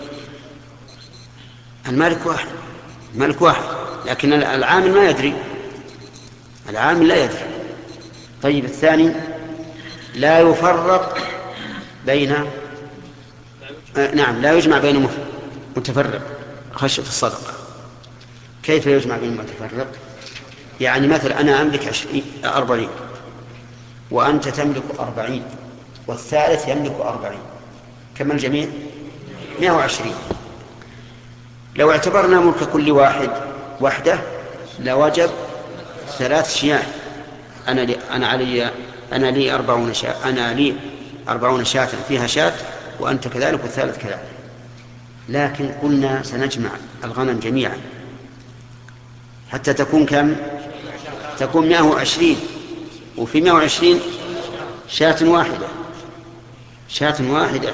المالك واحد المالك واحد لكن العامل ما يدري، العامل لا يدري. طيب، الثاني لا يفرق بين آه نعم لا يجمع بين متفرق خشية الصدقة. كيف يجمع بين متفرق؟ يعني مثلا أنا أملك عشرين أربعين وأنت تملك أربعين والثالث يملك أربعين، كم الجميع؟ مئة وعشرين. لو اعتبرنا ملك كل واحد وحده لوجب ثلاث شياه. أنا لي أنا علي أنا لي أربعون شاة أنا لي أربعون شاة فيها شاة وأنت كذلك والثالث كذلك. لكن قلنا سنجمع الغنم جميعا حتى تكون كم؟ تكون مئة وعشرين، وفي مئة وعشرين شاة واحدة شاة واحدة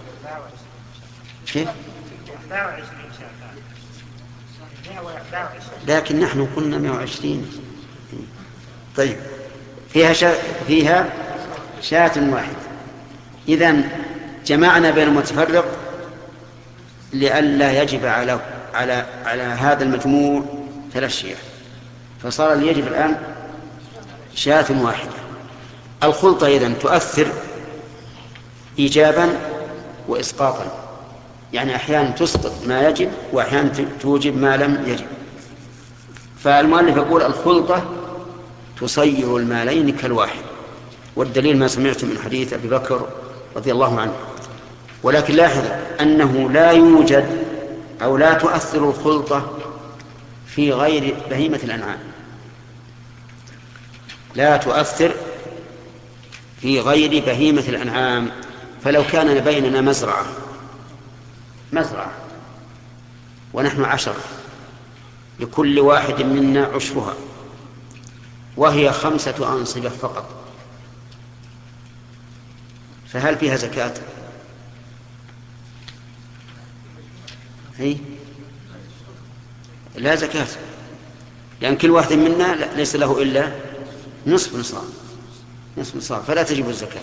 كيف؟ لكن نحن قلنا مئة وعشرين. طيب، فيها شاة فيها شاة واحدة. إذن جمعنا بين المتفرق لئلا يجب على على على هذا المجموع ثلاث شياه، فصار اللي يجب الآن شاة واحدة. الخلطة إذن تؤثر إيجابا وإسقاطا، يعني أحيانا تسقط ما يجب وأحيانا توجب ما لم يجب. فالمؤلف يقول الخلطة تصير المالين كالواحد، والدليل ما سمعت من حديث أبي بكر رضي الله عنه. ولكن لاحظ أنه لا يوجد أو لا تؤثر الخلطة في غير بهيمة الأنعام، لا تؤثر في غير بهيمة الأنعام. فلو كان بيننا مزرعة مزرعة ونحن عشرة لكل واحد منا عشرها وهي خمسة أنصبة فقط، فهل فيها زكاة؟ هي لا زكاة، لأن كل واحد منا ليس له إلا نصف نصاب نصف نصاب فلا تجب الزكاة.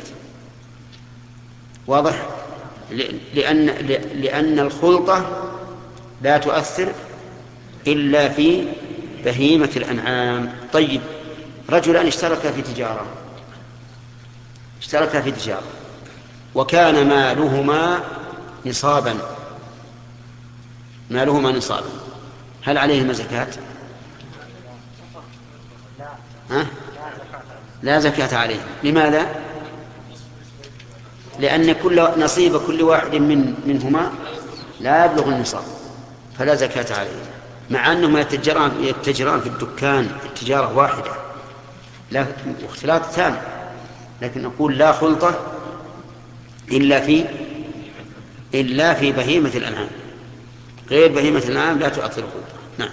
واضح؟ لأن لأن الخلطة لا تؤثر إلا في بهيمة الأنعام. طيب، رجلان اشتركا في تجارة اشتركا في تجارة وكان مالهما نصابا مالهما نصابا هل عليهما زكاة؟ ها؟ لا زكاة عليه. لماذا؟ لأن كل نصيب كل واحد من منهما لا يبلغ النصاب فلا زكاة عليه، مع أنهم يتجران, يتجران في الدكان تجارة واحدة لا واختلاط ثاني، لكن نقول لا خلطة إلا في إلا في بهيمة الأنعام، غير بهيمة الأنعام لا تؤثر خلطة. نعم.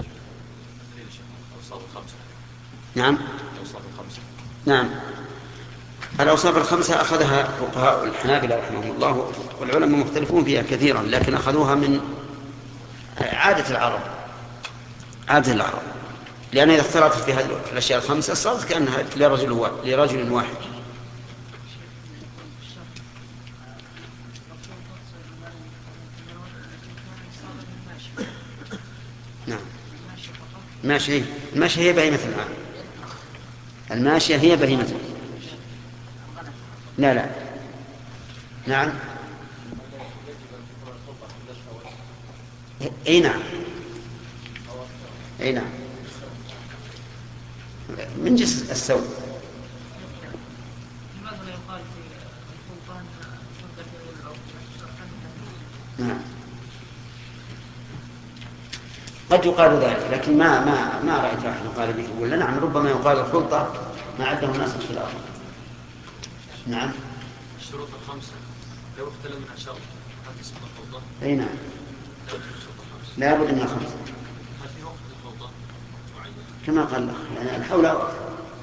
نعم. نعم. الأوصاف الخمسة أخذها فقهاء الحنابلة رحمهم الله، والعلماء مختلفون فيها كثيرا، لكن أخذوها من عادة العرب، عادة العرب، لأن إذا اختلطت في هذه الأشياء الخمسة صارت كأنها لرجل واحد لرجل واحد. نعم. الماشية الماشية هي بهيمة الأنعام، الماشية هي بهيمة الأنعام. لا لا. نعم. اي نعم. اي نعم. من جنس السوء. نعم. قد يقال ذلك، لكن ما ما ما رايت احد قال به، ولا نعم ربما يقال الخلطه ما عده الناس في الارض. نعم. الشروط الخمسه لو اختلف منها شرط هل تسمى الخلطه؟ اي نعم. لا بد من الخمسه. هل في وقت الخلطه معين؟ كما قال لك يعني الحول وقت.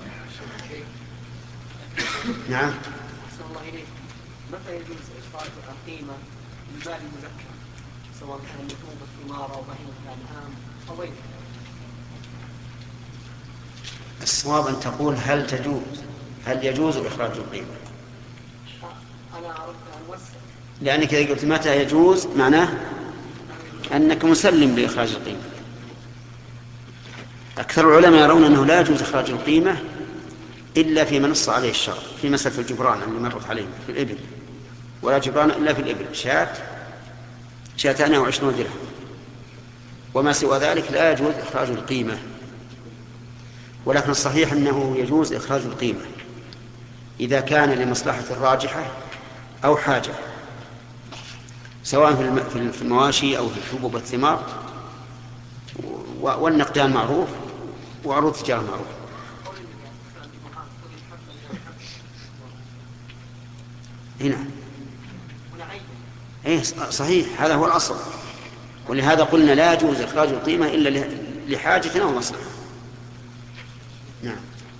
نعم. أحسن الله إليك. متى يجوز إخراج القيمة من مال المزكى سواء كان مكتوب الثمار أو بهيمة الأنعام أو غيره؟ الصواب أن تقول هل تجوز هل يجوز إخراج القيمة. أنا أردت أن أوسع، لأنك إذا قلت متى يجوز معناه أنك مسلم بإخراج القيمة. أكثر العلماء يرون أنه لا يجوز إخراج القيمة إلا فيما نص عليه الشرع، في مسألة الجبران اللي مرت عليه في الإبل، ولا جبران إلا في الإبل، شاة شاتان وعشرون درهم، وما سوى ذلك لا يجوز إخراج القيمة. ولكن الصحيح أنه يجوز إخراج القيمة إذا كان لمصلحة راجحة أو حاجة، سواء في المواشي أو في الحبوب والثمار، والنقدان معروف وعروض التجارة معروف. هنا إيه صحيح، هذا هو الأصل، ولهذا قلنا لا يجوز إخراج القيمة إلا لحاجة أو مصلحة. نعم.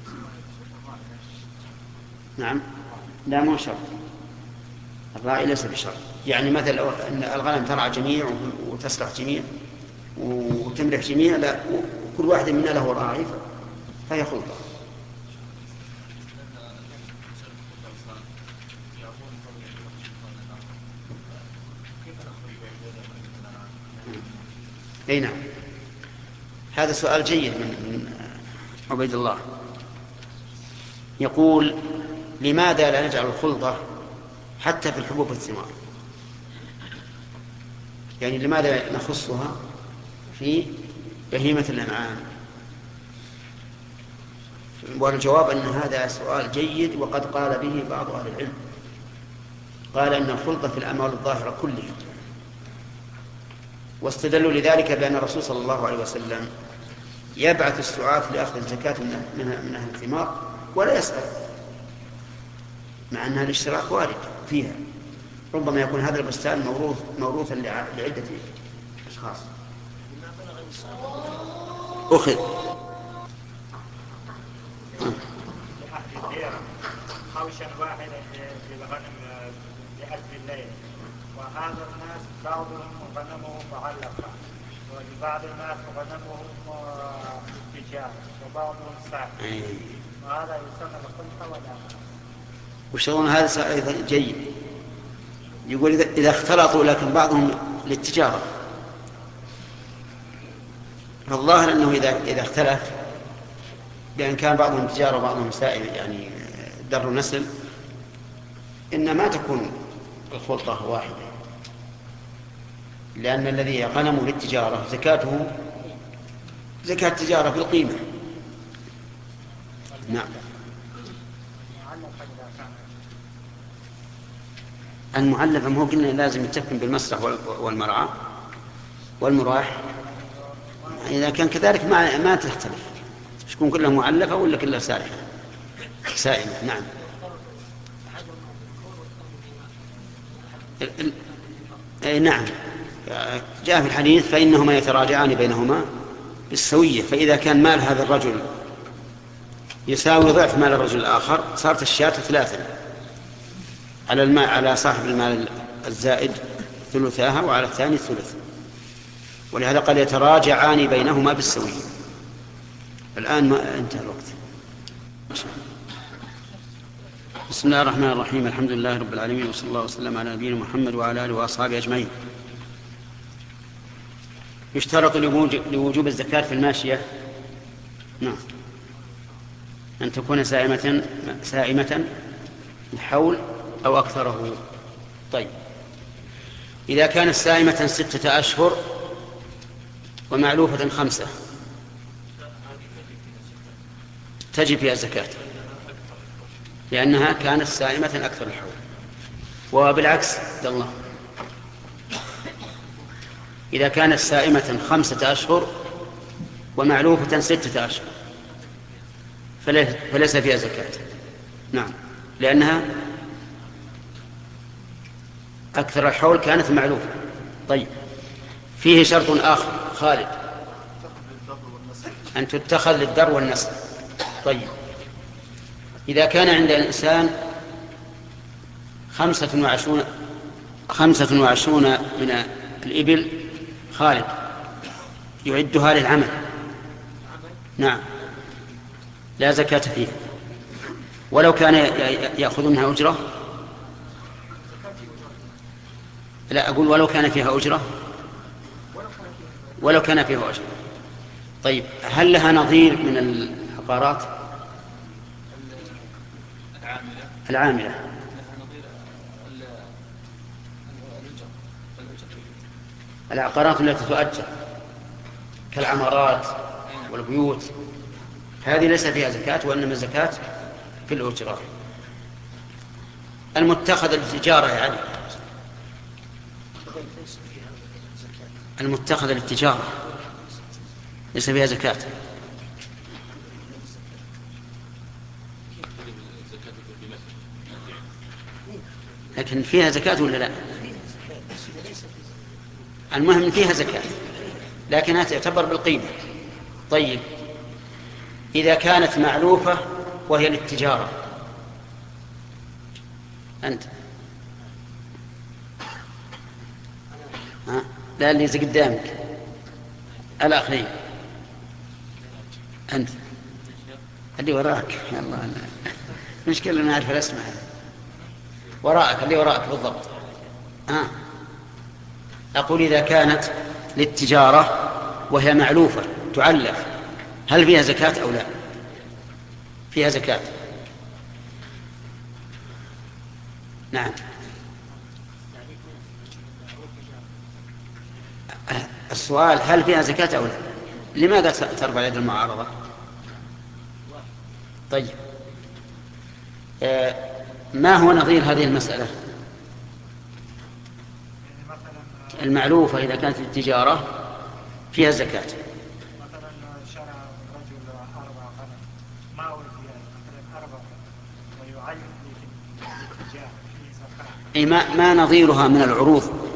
نعم. لا مو شرط، الراعي ليس بشرط. يعني مثلا أن الغنم ترعى جميع وتسرح جميع وتملح جميع، لا، كل واحد منا له راعي فهي خلطة. اي نعم. هذا سؤال جيد من عبيد الله، يقول لماذا لا نجعل الخلطة حتى في الحبوب والثمار؟ يعني لماذا نخصها في بهيمة الأنعام؟ والجواب أن هذا سؤال جيد، وقد قال به بعض أهل العلم، قال أن الخلطة في الأموال الظاهرة كلها، واستدلوا لذلك بأن الرسول صلى الله عليه وسلم يبعث السعاة لأخذ الزكاة من أهل الثمار ولا يسأل، مع أنها الاشتراك وارد فيها. ربما يكون هذا البستان موروث موروثا لعدة أشخاص أخذ. خوشا واحدا للغنم لأجل الليل، وهذا الناس بعضهم غنمهم معلقة، ولبعض الناس غنمهم تجارة، وبعضهم ساكن، وهذا يسمى الخلطة ولا؟ وشغلون هذا سؤال جيد. يقول إذا اختلطوا لكن بعضهم للتجارة، فالظاهر أنه إذا إذا اختلف بأن كان بعضهم تجارة وبعضهم سائل يعني در نسل، إن ما تكون الخلطة واحدة، لأن الذي غنمه للتجارة زكاته زكاة التجارة بالقيمة. نعم. المعلفة ما هو قلنا لازم يتكن بالمسرح والمرعى والمراح. إذا كان كذلك ما ما تختلف، تكون كلها معلفة ولا كلها سائمة سائمة. نعم. أي نعم، جاء في الحديث فإنهما يتراجعان بينهما بالسوية، فإذا كان مال هذا الرجل يساوي ضعف مال الرجل الآخر صارت الشاة ثلاثة، على الماء على صاحب المال الزائد ثلثاها وعلى الثاني الثلث، ولهذا قال يتراجعان بينهما بالسوية. الآن ما انتهى الوقت. بسم الله الرحمن الرحيم، الحمد لله رب العالمين، وصلى الله وسلم على نبينا محمد وعلى آله وأصحابه أجمعين. يشترط لوجوب الزكاة في الماشية نعم أن تكون سائمة سائمة الحول أو أكثره. طيب، إذا كانت سائمة ستة أشهر ومعلوفة خمسة تجب فيها الزكاة لأنها كانت سائمة أكثر الحول. وبالعكس عبد الله، إذا كانت سائمة خمسة أشهر ومعلوفة ستة أشهر فليس فيها زكاة. نعم، لأنها أكثر الحول كانت معلوفة. طيب، فيه شرط آخر خالد، أن تتخذ للدر والنسل. طيب، إذا كان عند الإنسان خمسة وعشرون خمسة وعشرون من الإبل خالد يعدها للعمل، نعم، لا زكاة فيه، ولو كان يأخذ منها أجرة. لا، أقول ولو كان فيها أجرة، ولو كان فيها أجرة. طيب، هل لها نظير من العقارات العاملة؟ العقارات التي تؤجر كالعمارات والبيوت هذه ليس فيها زكاة، وإنما الزكاة في الأجرة. المتخذ للتجارة يعني المتخذ للتجارة ليس فيها زكاة. لكن فيها زكاة ولا لا؟ المهم فيها زكاة لكنها تعتبر بالقيمة. طيب، إذا كانت معلوفة وهي للتجارة أنت ها؟ لا، اللي زي قدامك الآخرين أنت اللي وراك. يا الله، مشكلة أنا أعرف الأسماء. وراءك، اللي وراءك بالضبط. آه. أقول إذا كانت للتجارة وهي معلوفة تعلف هل فيها زكاة أو لا؟ فيها زكاة. نعم. السؤال هل فيها زكاة أو لا؟ لماذا ترفع يد المعارضة؟ طيب، آه ما هو نظير هذه المسألة؟ المعلوفة إذا كانت للتجارة فيها زكاة. مثلا شرع رجل أربع غنم ما هو الزيادة مثلا أربع ويعين للتجارة فيه زكاة. أي ما, ما نظيرها من العروض؟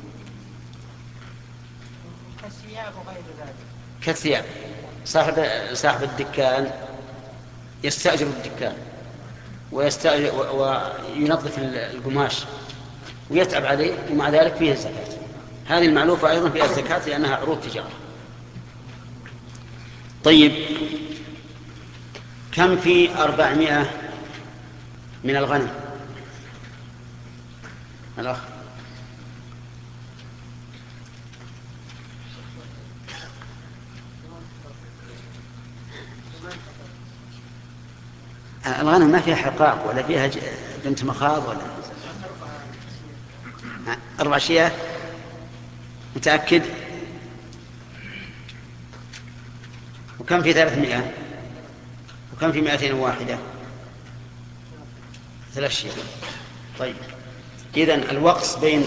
كالثياب وغير ذلك. كالثياب، صاحب صاحب الدكان يستأجر الدكان ويستأجر وينظف القماش ويتعب عليه ومع ذلك فيها الزكاة. هذه المعلوفة أيضا فيها الزكاة لأنها عروض تجارة. طيب، كم في أربعمائة من الغنم؟ الأخ الغنم ما فيها حقاق ولا فيها بنت مخاض ولا أربع شياه. متأكد؟ وكم في ثلاثمائة؟ وكم في مائتين واحدة؟ ثلاث شياه. طيب، إذن الوقص بين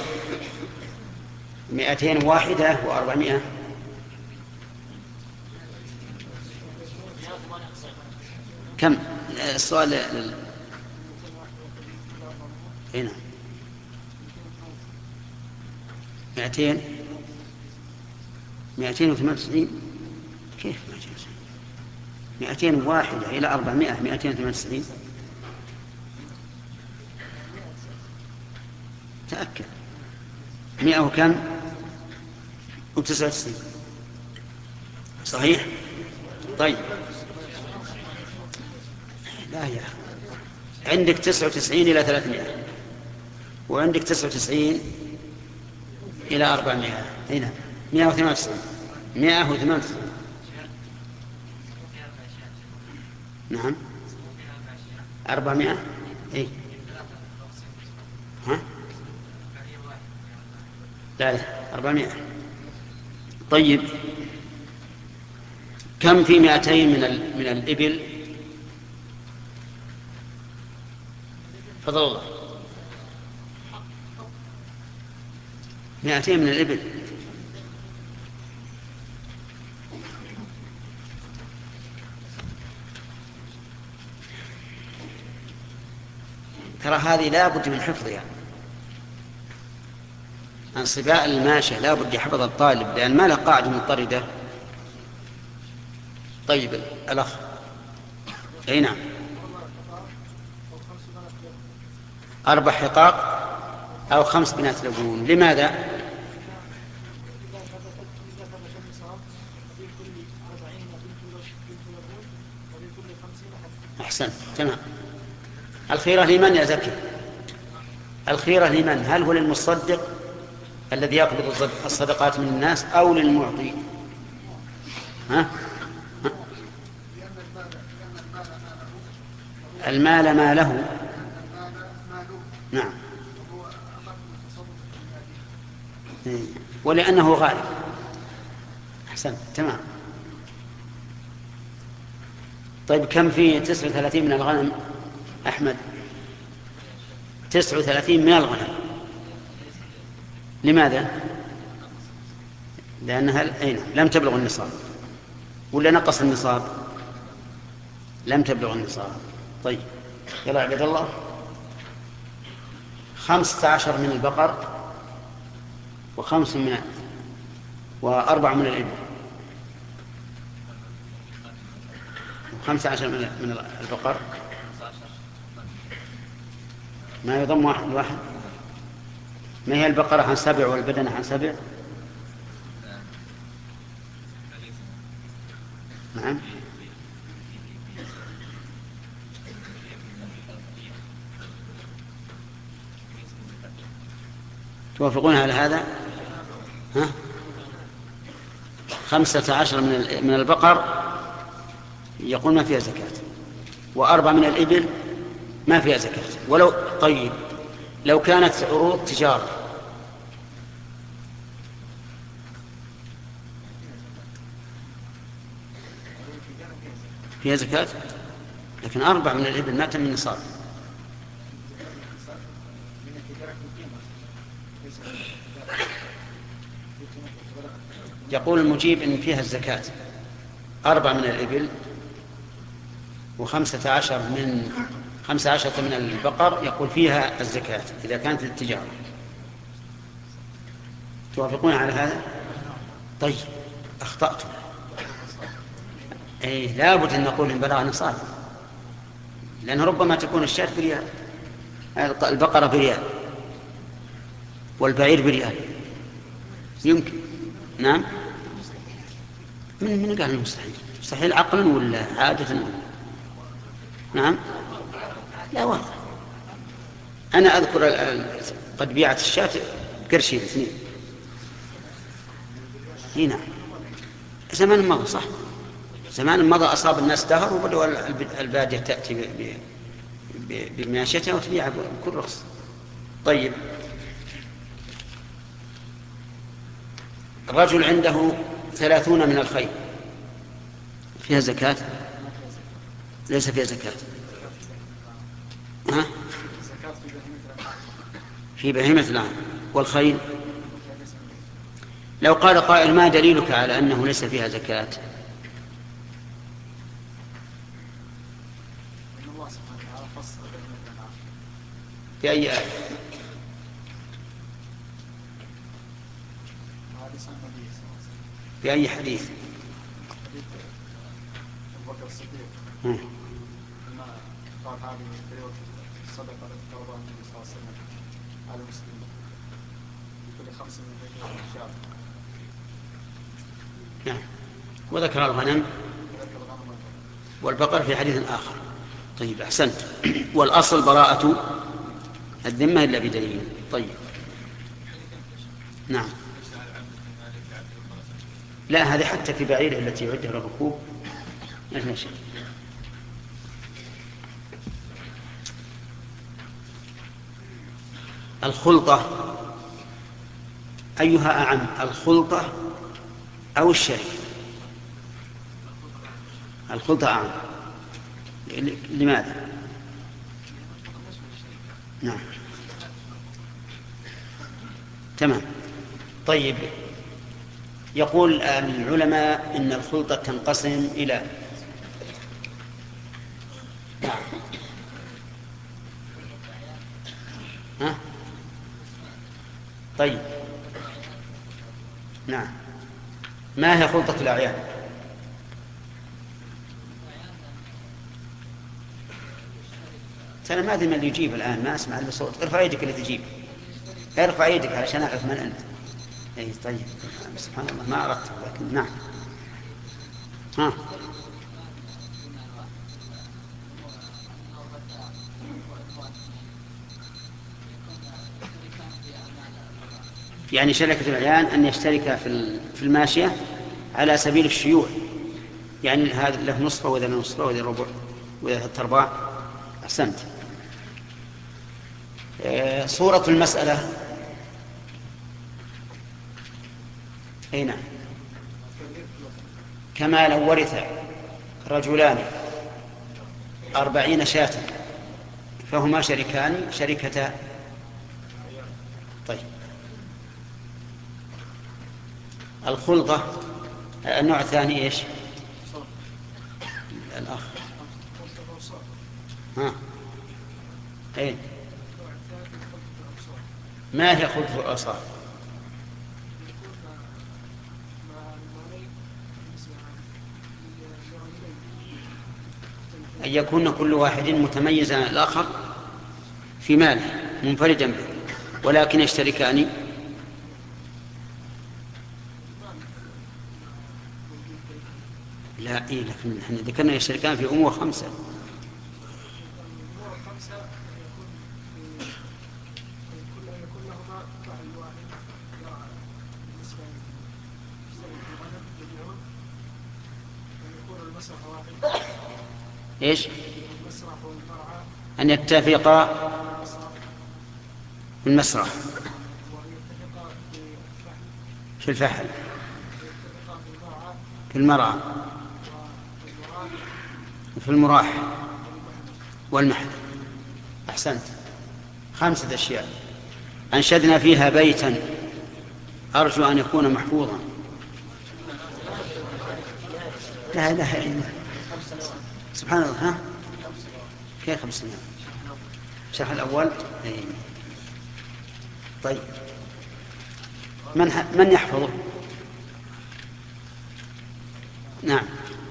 مئتين واحدة وأربعمائة كم؟ السؤال هنا مئتين مئتين وثمانية وتسعين. كيف مئتين واحدة إلى أربعمائة مئتين وثمانية وتسعين؟ تأكد. مئة وكم؟ وتسعة وتسعين. صحيح؟ طيب لا يا أخي، عندك تسعة وتسعين إلى ثلاثمائة وعندك تسعة وتسعين إلى أربعمائة. هنا مئة وثمانية وتسعين. مئة وثمانية وتسعين. نعم أربعمائة. إيه ها لا لا أربعمائة. طيب كم في مئتين من ال... من الإبل؟ فضل الله. مئتين من الإبل ترى هذه لا بد من حفظها يعني. عن صباء الماشية لا بد يحفظ الطالب لأن ما له قاعدة مضطردة. طيب الأخ أي نعم أربع حقاق أو خمس بنات لبون. لماذا؟ أحسن تمام. الخيرة لمن يا زكي؟ الخيرة لمن؟ هل هو للمصدق الذي يقبض الصدقات من الناس أو للمعطي؟ ها؟ ها؟ المال ما له. نعم ولأنه غالب. أحسن تمام. طيب كم في تسعة وثلاثين من الغنم أحمد؟ تسعة وثلاثين من الغنم. لماذا؟ لأنها أين لم تبلغ النصاب ولا نقص النصاب؟ لم تبلغ النصاب. طيب يلا عبد الله. خمسة عشر من البقر وخمس من وأربع من الإبل. خمسة عشر من البقر ما يضم واحد واحد. ما هي البقرة عن سبع والبدنة عن سبع؟ نعم توافقون على هذا؟ ها؟ خمسة عشر من من البقر يقول ما فيها زكاة وأربع من الإبل ما فيها زكاة. ولو طيب لو كانت عروض تجارة فيها زكاة لكن أربع من الإبل ما تم النصاب. يقول المجيب إن فيها الزكاة أربع من الإبل وخمسة عشر من خمسة عشر من البقر يقول فيها الزكاة إذا كانت للتجارة. توافقون على هذا؟ طيب أخطأتم. أي لا بد أن نقول إن بلغ نصاب لأن ربما تكون الشاة بريال البقرة بريال والبعير بريال يمكن. نعم من من قال المستحيل؟ مستحيل عقلا ولا عادة؟ نعم لا واضح. أنا أذكر قد بيعت الشاة قرشين اثنين. هنا زمان مضى صح زمان مضى أصاب الناس دهر وبدأوا البادية تأتي بماشيتها وتبيع بكل رخص. طيب الرجل عنده ثلاثون من الخيل فيها زكاة؟ ليس فيها زكاة. ها؟ في بهيمة الأنعام. والخيل لو قال قائل ما دليلك على أنه ليس فيها زكاة؟ في أي آية؟ في أي حديث؟ هم. قال هذه الصدقة التي فرضها النبي صلى الله عليه وسلم على المسلمين لكل خمس من بينهم شاة. نعم. وذكر الغنم والبقر في حديث آخر. طيب أحسنت. والأصل براءة الذمة إلا بدليل. طيب نعم. لا هذه حتى في بعيره التي يعدها للركوب ما شيء. الخلطة أيها أعم، الخلطة أو الشركة؟ الخلطة أعم. لماذا؟ نعم تمام. طيب يقول العلماء إن الخلطة تنقسم إلى ها؟ طيب نعم. ما هي خلطة الأعيان؟ أنا ما أدري من اللي يجيب الآن، ما أسمع إلا صوت. ارفع يدك اللي تجيب، ارفع يدك علشان أعرف من أنت. أي طيب سبحان الله ما عرفت، لكن نعم. ها يعني شركة الأعيان أن يشترك في الماشية على سبيل الشيوع، يعني هذا له نصفه وذا له نصفه وذا ربع وذا ثلاث أرباع. أحسنت. صورة المسألة أي نعم. كما لو ورث رجلان أربعين شاة فهما شركان شركتا. طيب الخلطة النوع الثاني إيش؟ الأخ ها إيه ما هي خلطة الأوصاف؟ أن يكون كل واحد متميزا عن الآخر في ماله منفردا به، ولكن يشتركان لا إيه، لكن نحن ذكرنا يشتركان في أمور خمسة. إيش؟ أن يتفقا في المسرح في الفحل في المرعى في المراح والمحل. أحسنت. خمسة أشياء أنشدنا فيها بيتا أرجو أن يكون محفوظا. لا إله إلا الله سبحان الله. ها كيف خمس سنوات؟ الشرح الأول. طيب من من يحفظه؟ نعم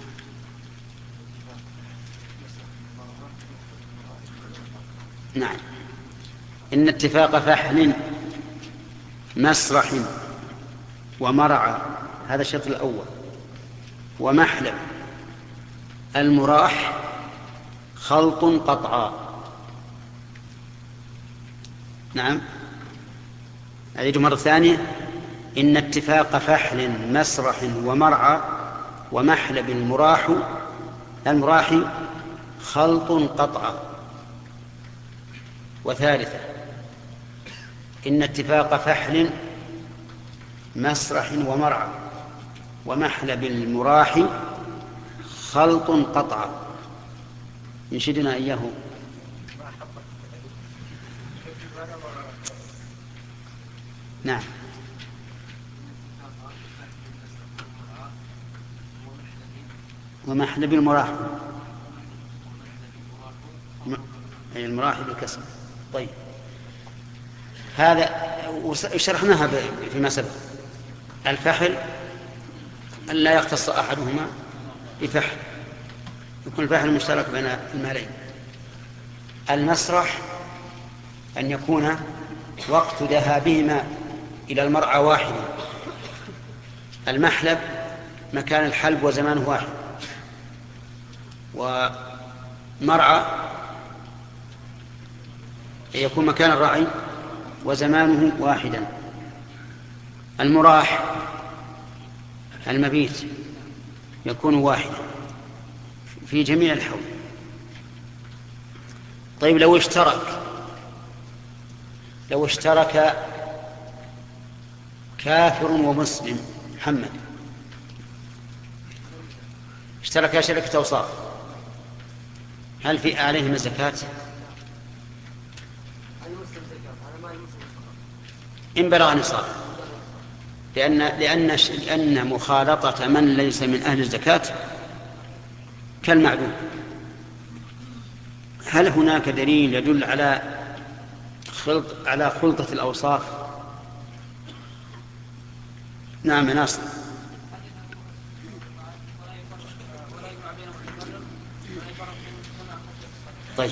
نعم. إن اتفاق فحل مسرح ومرعى هذا الشرط الأول، ومحلب المراح خلط قطعا. نعم أعيد مرة ثانية. إن اتفاق فحل مسرح ومرعى ومحلب المراح المراح خلط قطعا. وثالثا إن اتفاق فحل مسرح ومرعى ومحلب المراح خلط قطعا. ينشدنا إياه نعم. ومحلب المراحل أي المراحل بالكسر. طيب هذا شرحناها فيما سبق. الفحل أن لا يختص أحدهما بفحل، يكون الفحل مشترك بين المالين. المسرح أن يكون وقت ذهابهما إلى المرعى واحد. المحلب مكان الحلب وزمانه واحد، ومرعى يكون مكان الرعي وزمانه واحدا. المراح المبيت يكون واحدا في جميع الحول. طيب لو اشترك لو اشترك كافر ومسلم، محمد اشترك شركة أوصاف، هل في عليهم الزكاة؟ إن بلغ نصاب، لأن لأن لأن مخالطة من ليس من أهل الزكاة كالمعدوم. هل هناك دليل يدل على خلط على خلطة الأوصاف؟ نعم ناصر. طيب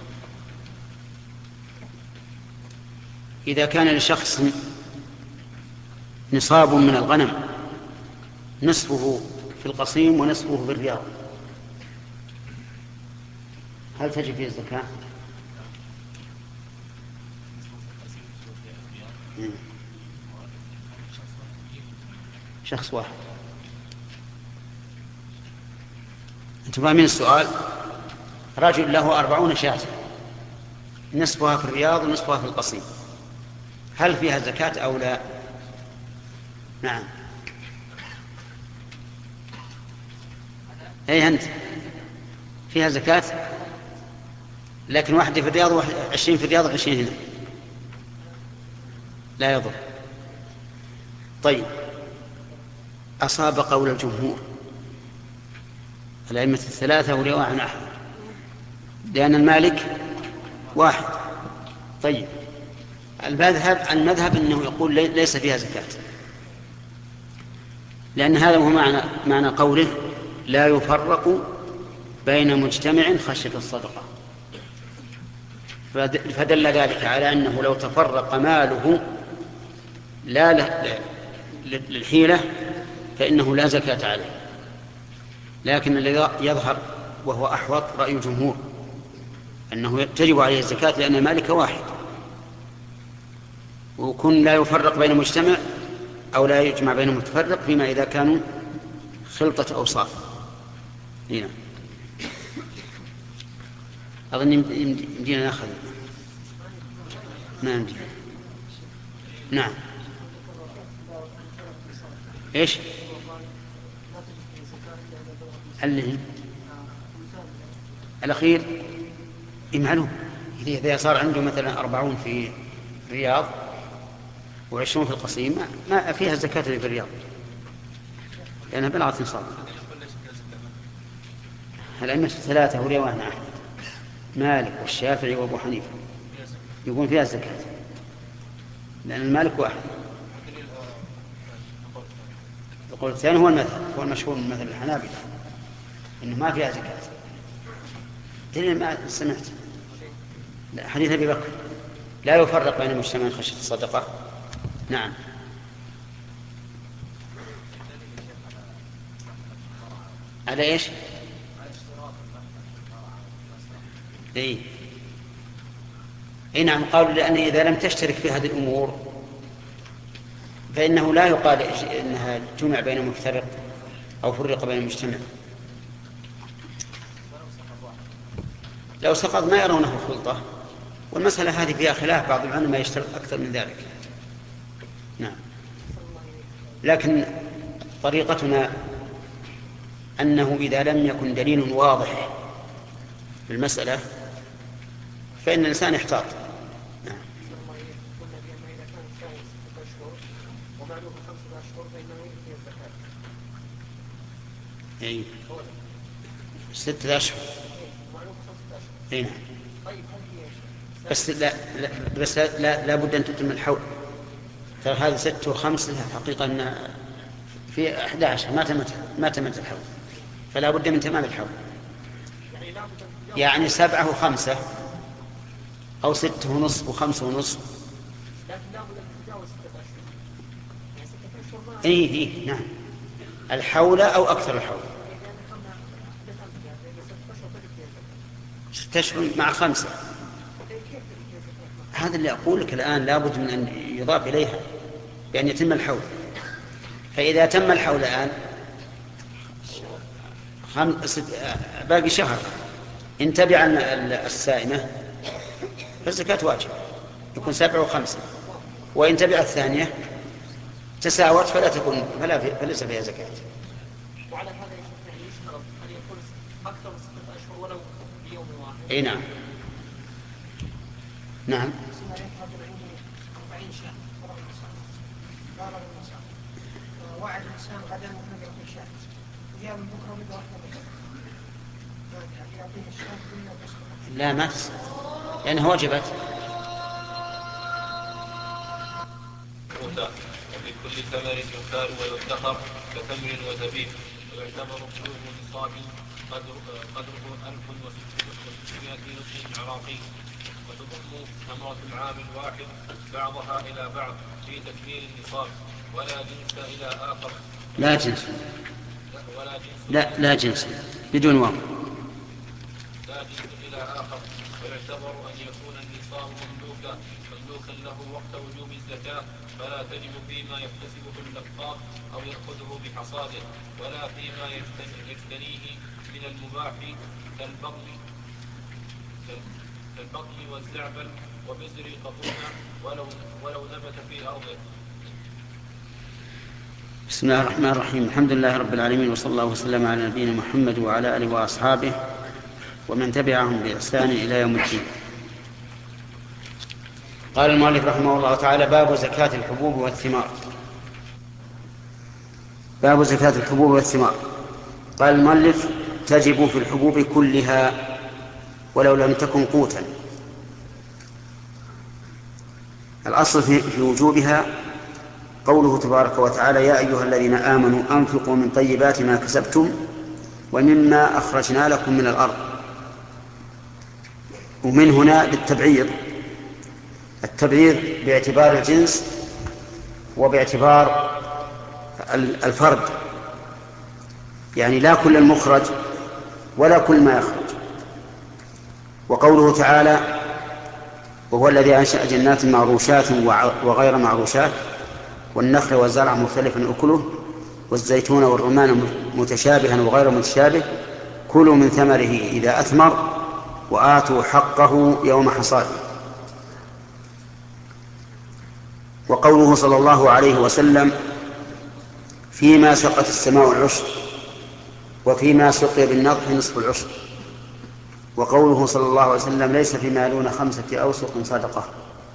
إذا كان لشخص نصاب من الغنم نصفه في القصيم ونصفه في الرياض، هل تجب فيه الزكاة؟ شخص واحد. أنتم فاهمين السؤال؟ رجل له أربعون شاة، نصفها في الرياض ونصفها في القصيم، هل فيها زكاة أو لا؟ نعم. أي أنت فيها زكاة، لكن واحدة في الرياض وعشرين في الرياض وعشرين هنا، لا يضر. طيب أصاب قول الجمهور الأئمة الثلاثة ورواية عن أحمد، لأن المالك واحد. طيب المذهب المذهب أنه يقول ليس فيها زكاة، لأن هذا هو معنى معنى قوله لا يفرق بين مجتمع خشية الصدقة، فدل ذلك على أنه لو تفرق ماله لا للحيلة فإنه لا زكاة عليه. لكن الذي يظهر وهو أحوط رأي الجمهور أنه تجب عليه الزكاة، لأن المالك واحد، وكن لا يفرق بين مجتمع أو لا يجمع بين متفرق فيما إذا كانوا خلطة أوصاف. هنا أظن يمدينا نأخذ. ما يمدينا. نعم. إيش اللي الأخير؟ معلوم إذا صار عنده مثلا أربعون في الرياض وعشرون في القصيم ما فيها الزكاة اللي في الرياض لأنها بلغت نصاب. الأئمة الثلاثة هو رواية عن أحمد، مالك والشافعي وأبو حنيفة يقول فيها الزكاة، لأن المالك واحد. القول الثاني هو المذهب، هو المشهور من مثل الحنابلة إنه ما فيها زكاة. دليل ما سمعت حديث أبي بكر لا يفرق بين المجتمعين خشية الصدقة. نعم. على إيش؟ إيه؟ إيه نعم، قالوا لأن إذا لم تشترك في هذه الأمور فإنه لا يقال إنها جمع بين مفترق أو فرق بين المجتمع. لو سقط ما يرونه خلطة، والمسألة هذه فيها خلاف، بعض العلماء يشترط أكثر من ذلك. نعم. لكن طريقتنا أنه إذا لم يكن دليل واضح في المسألة فإن الإنسان يحتاط. نعم. معلوم خمسة أشهر فإنه يجب الزكاة. أي ستة أشهر. معلوم خمسة أشهر. أي نعم. طيب هل هي بس لا, لا بس لا, لا, لا بد أن تتم الحول. ترى هذه ستة وخمس لها حقيقة أن في أحد عشر ما تمت ما تمت الحول، فلا بد من تمام الحول. يعني سبعة وخمسة أو ستة ونصف وخمسة ونصف. إيه إيه نعم، الحول أو أكثر الحول. ستة أشهر مع خمسة، هذا اللي أقول لك الآن لابد من أن يضاف إليها بأن يتم الحول. فإذا تم الحول الآن خم... ست... باقي شهر، إن تبع السائمة فالزكاة واجب يكون سبعة وخمسة، وإن تبع الثانية تساوت فلا تكون فلا في... فليس فيها زكاة. وعلى هذا يشترط أن يكون أكثر من ستة أشهر ولو بيوم واحد. أي نعم نعم. وعد الإنسان غدا ممكن يعطي شهر وجاء من بكرة بده واحدة يعطيه الشهر كله بس لا ما تس... لأنها وجبت. وفي كل ثمر يكال ويدخر كتمر وزبيب، ويعتبر بلوغ نصاب قدره ألف وستمائة نصف عراقي، وتضم ثمرة العام الواحد بعضها إلى بعض في تكميل النصاب، ولا جنس إلى آخر. لا جنس. ولا جنس. لا لا جنس بدون واو. لا جنس إلى آخر. ويعتبر أن يكون النصاب مملوكا مملوكا له وقت وجوب الزكاة، فلا تجب فيما يكتسبه اللقاط أو يأخذه بحصاده، ولا فيما يجتنيه من المباح كالبغل كالبغل والزعبل وبزر قطونا ولو ولو نبت في أرضه. بسم الله الرحمن الرحيم، الحمد لله رب العالمين، وصلى الله وسلم على نبينا محمد وعلى آله وأصحابه ومن تبعهم بإحسان إلى يوم الدين. قال المؤلف رحمه الله تعالى: باب زكاة الحبوب والثمار. باب زكاة الحبوب والثمار. قال المؤلف: تجب في الحبوب كلها ولو لم تكن قوتا. الأصل في وجوبها قوله تبارك وتعالى: يا أيها الذين آمنوا أنفقوا من طيبات ما كسبتم ومما أخرجنا لكم من الأرض. ومن هنا للتبعيض، التبعيض باعتبار الجنس وباعتبار الفرد، يعني لا كل المخرج ولا كل ما يخرج. وقوله تعالى: وهو الذي أنشأ جنات معروشات وغير معروشات والنخل والزرع مختلفا أكله والزيتون والرمان متشابها وغير متشابه كلوا من ثمره إذا أثمر وآتوا حقه يوم حصاده. وقوله صلى الله عليه وسلم: فيما سقت السماء العشر وفيما سقي بالنضح نصف العشر. وقوله صلى الله عليه وسلم: ليس فيما دون خمسة أوسق صدقة.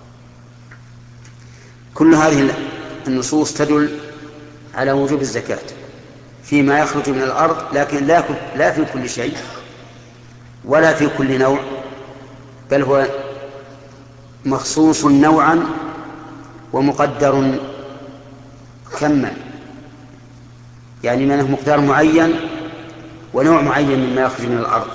كل هذه النصوص تدل على وجوب الزكاة فيما يخرج من الأرض، لكن لا في كل شيء ولا في كل نوع، بل هو مخصوص نوعا ومقدر كما، يعني منه مقدار معين ونوع معين مما يخرج من الأرض.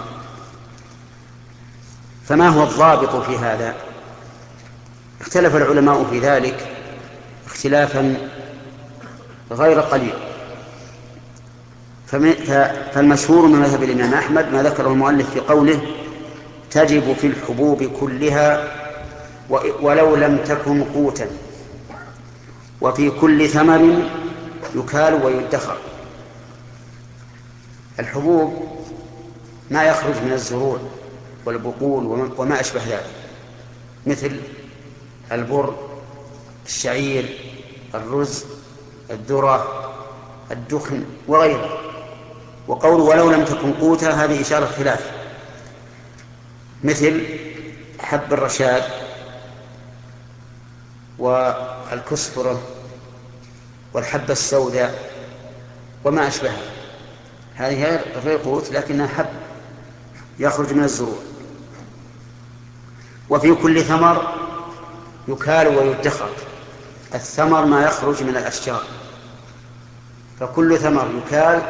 فما هو الضابط في هذا؟ اختلف العلماء في ذلك اختلافا غير قليل. فالمشهور من مذهب الإمام أحمد ما ذكره المؤلف في قوله: تجب في الحبوب كلها ولو لم تكن قوتا، وفي كل ثمر يكال ويدخر. الحبوب ما يخرج من الزروع والبقول وما أشبه ذلك، مثل البر، الشعير، الرز، الذرة، الدخن وغيره. وقوله ولو لم تكن قوتا هذه إشارة خلاف، مثل حب الرشاد والكسفرة والحبة السوداء وما أشبهها، هذه غير قوت لكنها حب يخرج من الزروع. وفي كل ثمر يكال ويدخر، الثمر ما يخرج من الأشجار، فكل ثمر يكال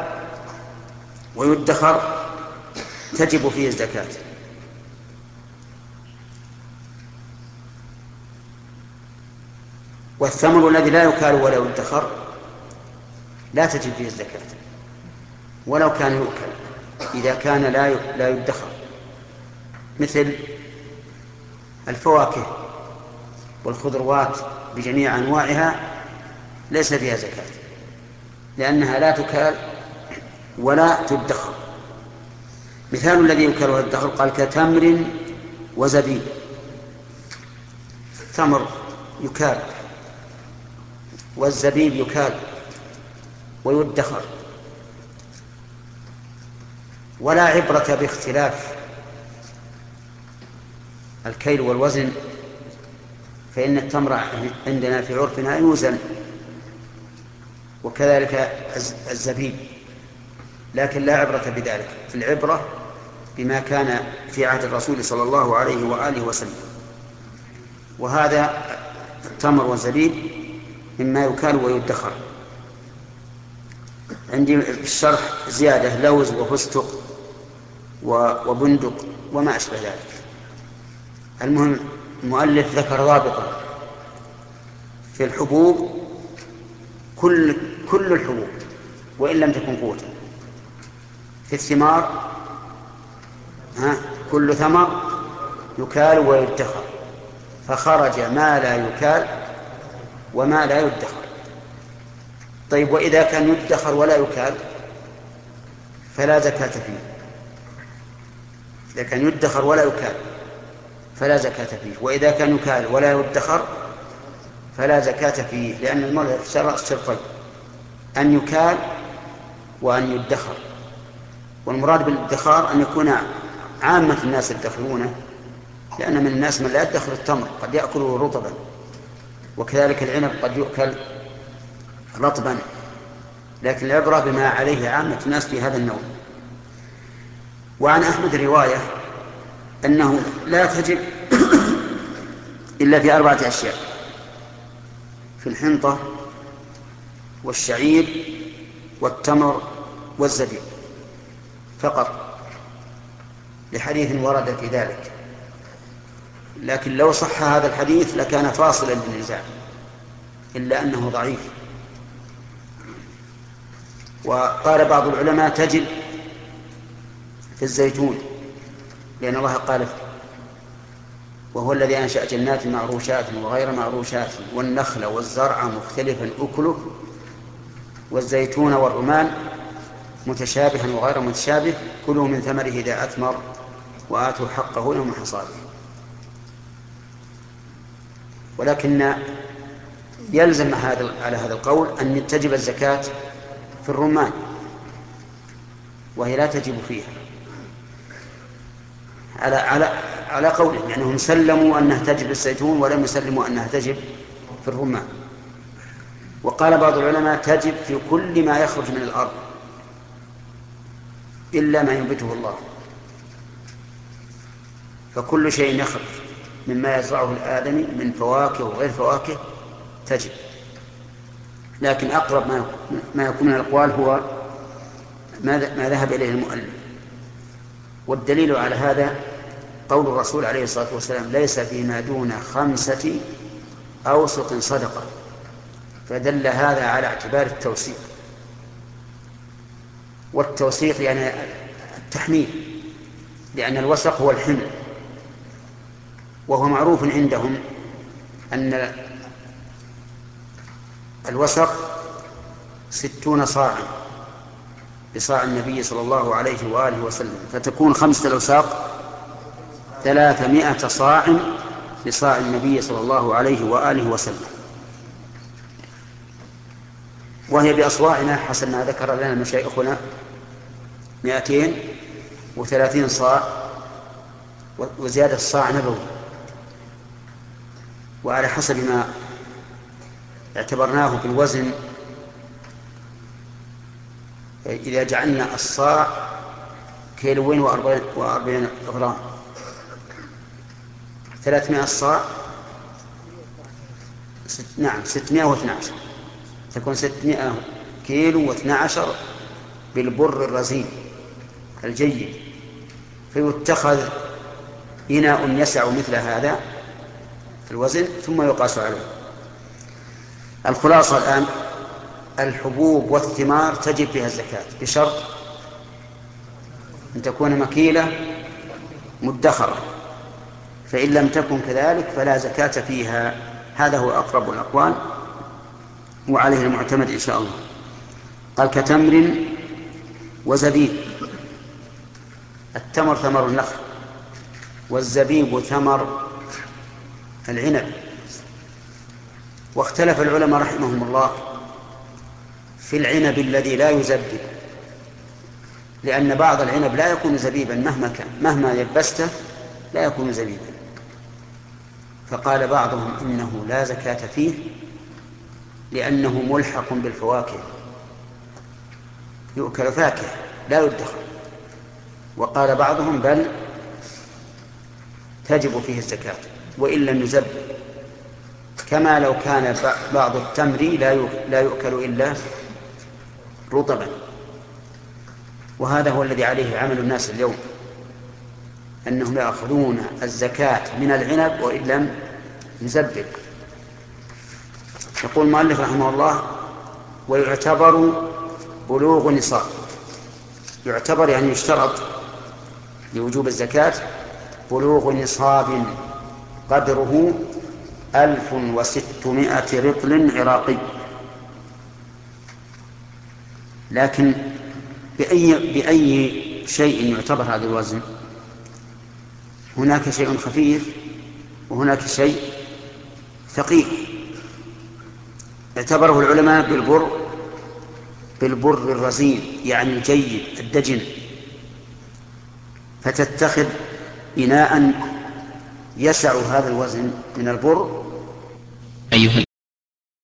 ويدخر تجب فيه الزكاة. والثمر الذي لا يكال ولا يدخر لا تجب فيه الزكاة ولو كان يؤكل، إذا كان لا لا يدخر، مثل الفواكه والخضروات بجميع أنواعها ليس فيها زكاة لأنها لا تكال ولا تدخر. مثال الذي يكال ويدخر قال كتمر وزبيب، التمر يكال والزبيب يكال ويدخر، ولا عبرة باختلاف الكيل والوزن، فإن التمر عندنا في عرفنا يوزن وكذلك الزبيب، لكن لا عبرة بذلك، العبرة بما كان في عهد الرسول صلى الله عليه وآله وسلم. وهذا التمر والزبيب مما يكال ويدخر. عندي في الشرح زيادة لوز وفستق وبندق وما أشبه ذلك. المهم المؤلف ذكر ضابطا في الحبوب، كل كل الحبوب وإن لم تكن قوتا. في الثمار ها كل ثمر يكال ويدخر، فخرج ما لا يكال وما لا يدخر. طيب وإذا كان يدخر ولا يكال فلا زكاة فيه، إذا كان يدخر ولا يكال فلا زكاة فيه، وإذا كان يكال ولا يدخر فلا زكاة فيه، لأن المرء شرط شرطين، أن يكال وأن يدخر. والمراد بالادخار أن يكون عامة الناس يدخرونه، لأن من الناس من لا يدخر التمر قد يأكله رطبا، وكذلك العنب قد يؤكل رطبا، لكن العبرة بما عليه عامة الناس في هذا النوع. وعن أحمد رواية أنه لا تجب إلا في أربعة أشياء: في الحنطة والشعير والتمر والزبيب فقط، لحديث ورد في ذلك، لكن لو صح هذا الحديث لكان فاصلا للنزاع، إلا أنه ضعيف. وقال بعض العلماء تجب في الزيتون، لأن الله قال: وهو الذي أنشأ جنات معروشات وغير معروشات والنخل والزرع مختلفا أكله والزيتون والرمان متشابها وغير متشابه كلوا من ثمره إذا أثمر وآتوا حقه يوم حصاده. ولكن يلزم هذا على هذا القول أن تجب الزكاة في الرمان، وهي لا تجب فيها على على على قوله، لأنهم يعني سلموا أنها تجب الزيتون ولم يسلموا أنها تجب في الرمان. وقال بعض العلماء تجب في كل ما يخرج من الأرض إلا ما ينبته الله، فكل شيء يخرج مما يزرعه الآدمي من فواكه وغير فواكه تجب. لكن أقرب ما يكون من الأقوال هو ما ذهب إليه المؤلف. والدليل على هذا قول الرسول عليه الصلاة والسلام: ليس فيما دون خمسة أوسق صدقة، فدل هذا على اعتبار التوسيق. والتوسيق يعني التحميل، لأن الوسق هو الحمل، وهو معروف عندهم أن الوسق ستون صاعا بصاع النبي صلى الله عليه وآله وسلم، فتكون خمسة الأوساق ثلاثمائة صاع بصاع النبي صلى الله عليه وآله وسلم، وهي بأصواعنا حسب ما ذكر لنا مشايخنا مائتين وثلاثين صاع، وزيادة الصاع نبوي. وعلى حسب ما اعتبرناه بالوزن إذا جعلنا الصاع كيلوين وأربعين غرام، ثلاثمائة صاع ست... نعم ستمائة واثني عشر، تكون ستمائة كيلو واثنى عشر بالبر الرزين الجيد، فيتخذ إناء يسع مثل هذا في الوزن ثم يقاس عليه. الخلاصة الآن الحبوب والثمار تجب فيها الزكاة بشرط أن تكون مكيلة مدخرة، فإن لم تكن كذلك فلا زكاة فيها. هذا هو أقرب الأقوال وعليه المعتمد إن شاء الله. قال كتمر وزبيب. التمر ثمر النخل، والزبيب ثمر العنب. واختلف العلماء رحمهم الله في العنب الذي لا يزبب، لأن بعض العنب لا يكون زبيبا مهما كان، مهما يبسته لا يكون زبيبا. فقال بعضهم إنه لا زكاة فيه لأنه ملحق بالفواكه، يؤكل فاكهة لا يدخر. وقال بعضهم بل تجب فيه الزكاة وإن لم يزب، كما لو كان بعض التمر لا يؤكل إلا رطبا. وهذا هو الذي عليه عمل الناس اليوم، أنهم يأخذون الزكاة من العنب وإن لم يزبب. يقول المؤلف رحمه الله ويعتبر بلوغ نصاب. يعتبر يعني يشترط لوجوب الزكاة بلوغ نصاب قدره ألف وستمائة رطل عراقي. لكن بأي, بأي شيء يعتبر هذا الوزن؟ هناك شيء خفيف وهناك شيء ثقيل. اعتبره العلماء بالبر بالبر الرزين يعني الجيد الدجن، فتتخذ إناء يسع هذا الوزن من البر. أيها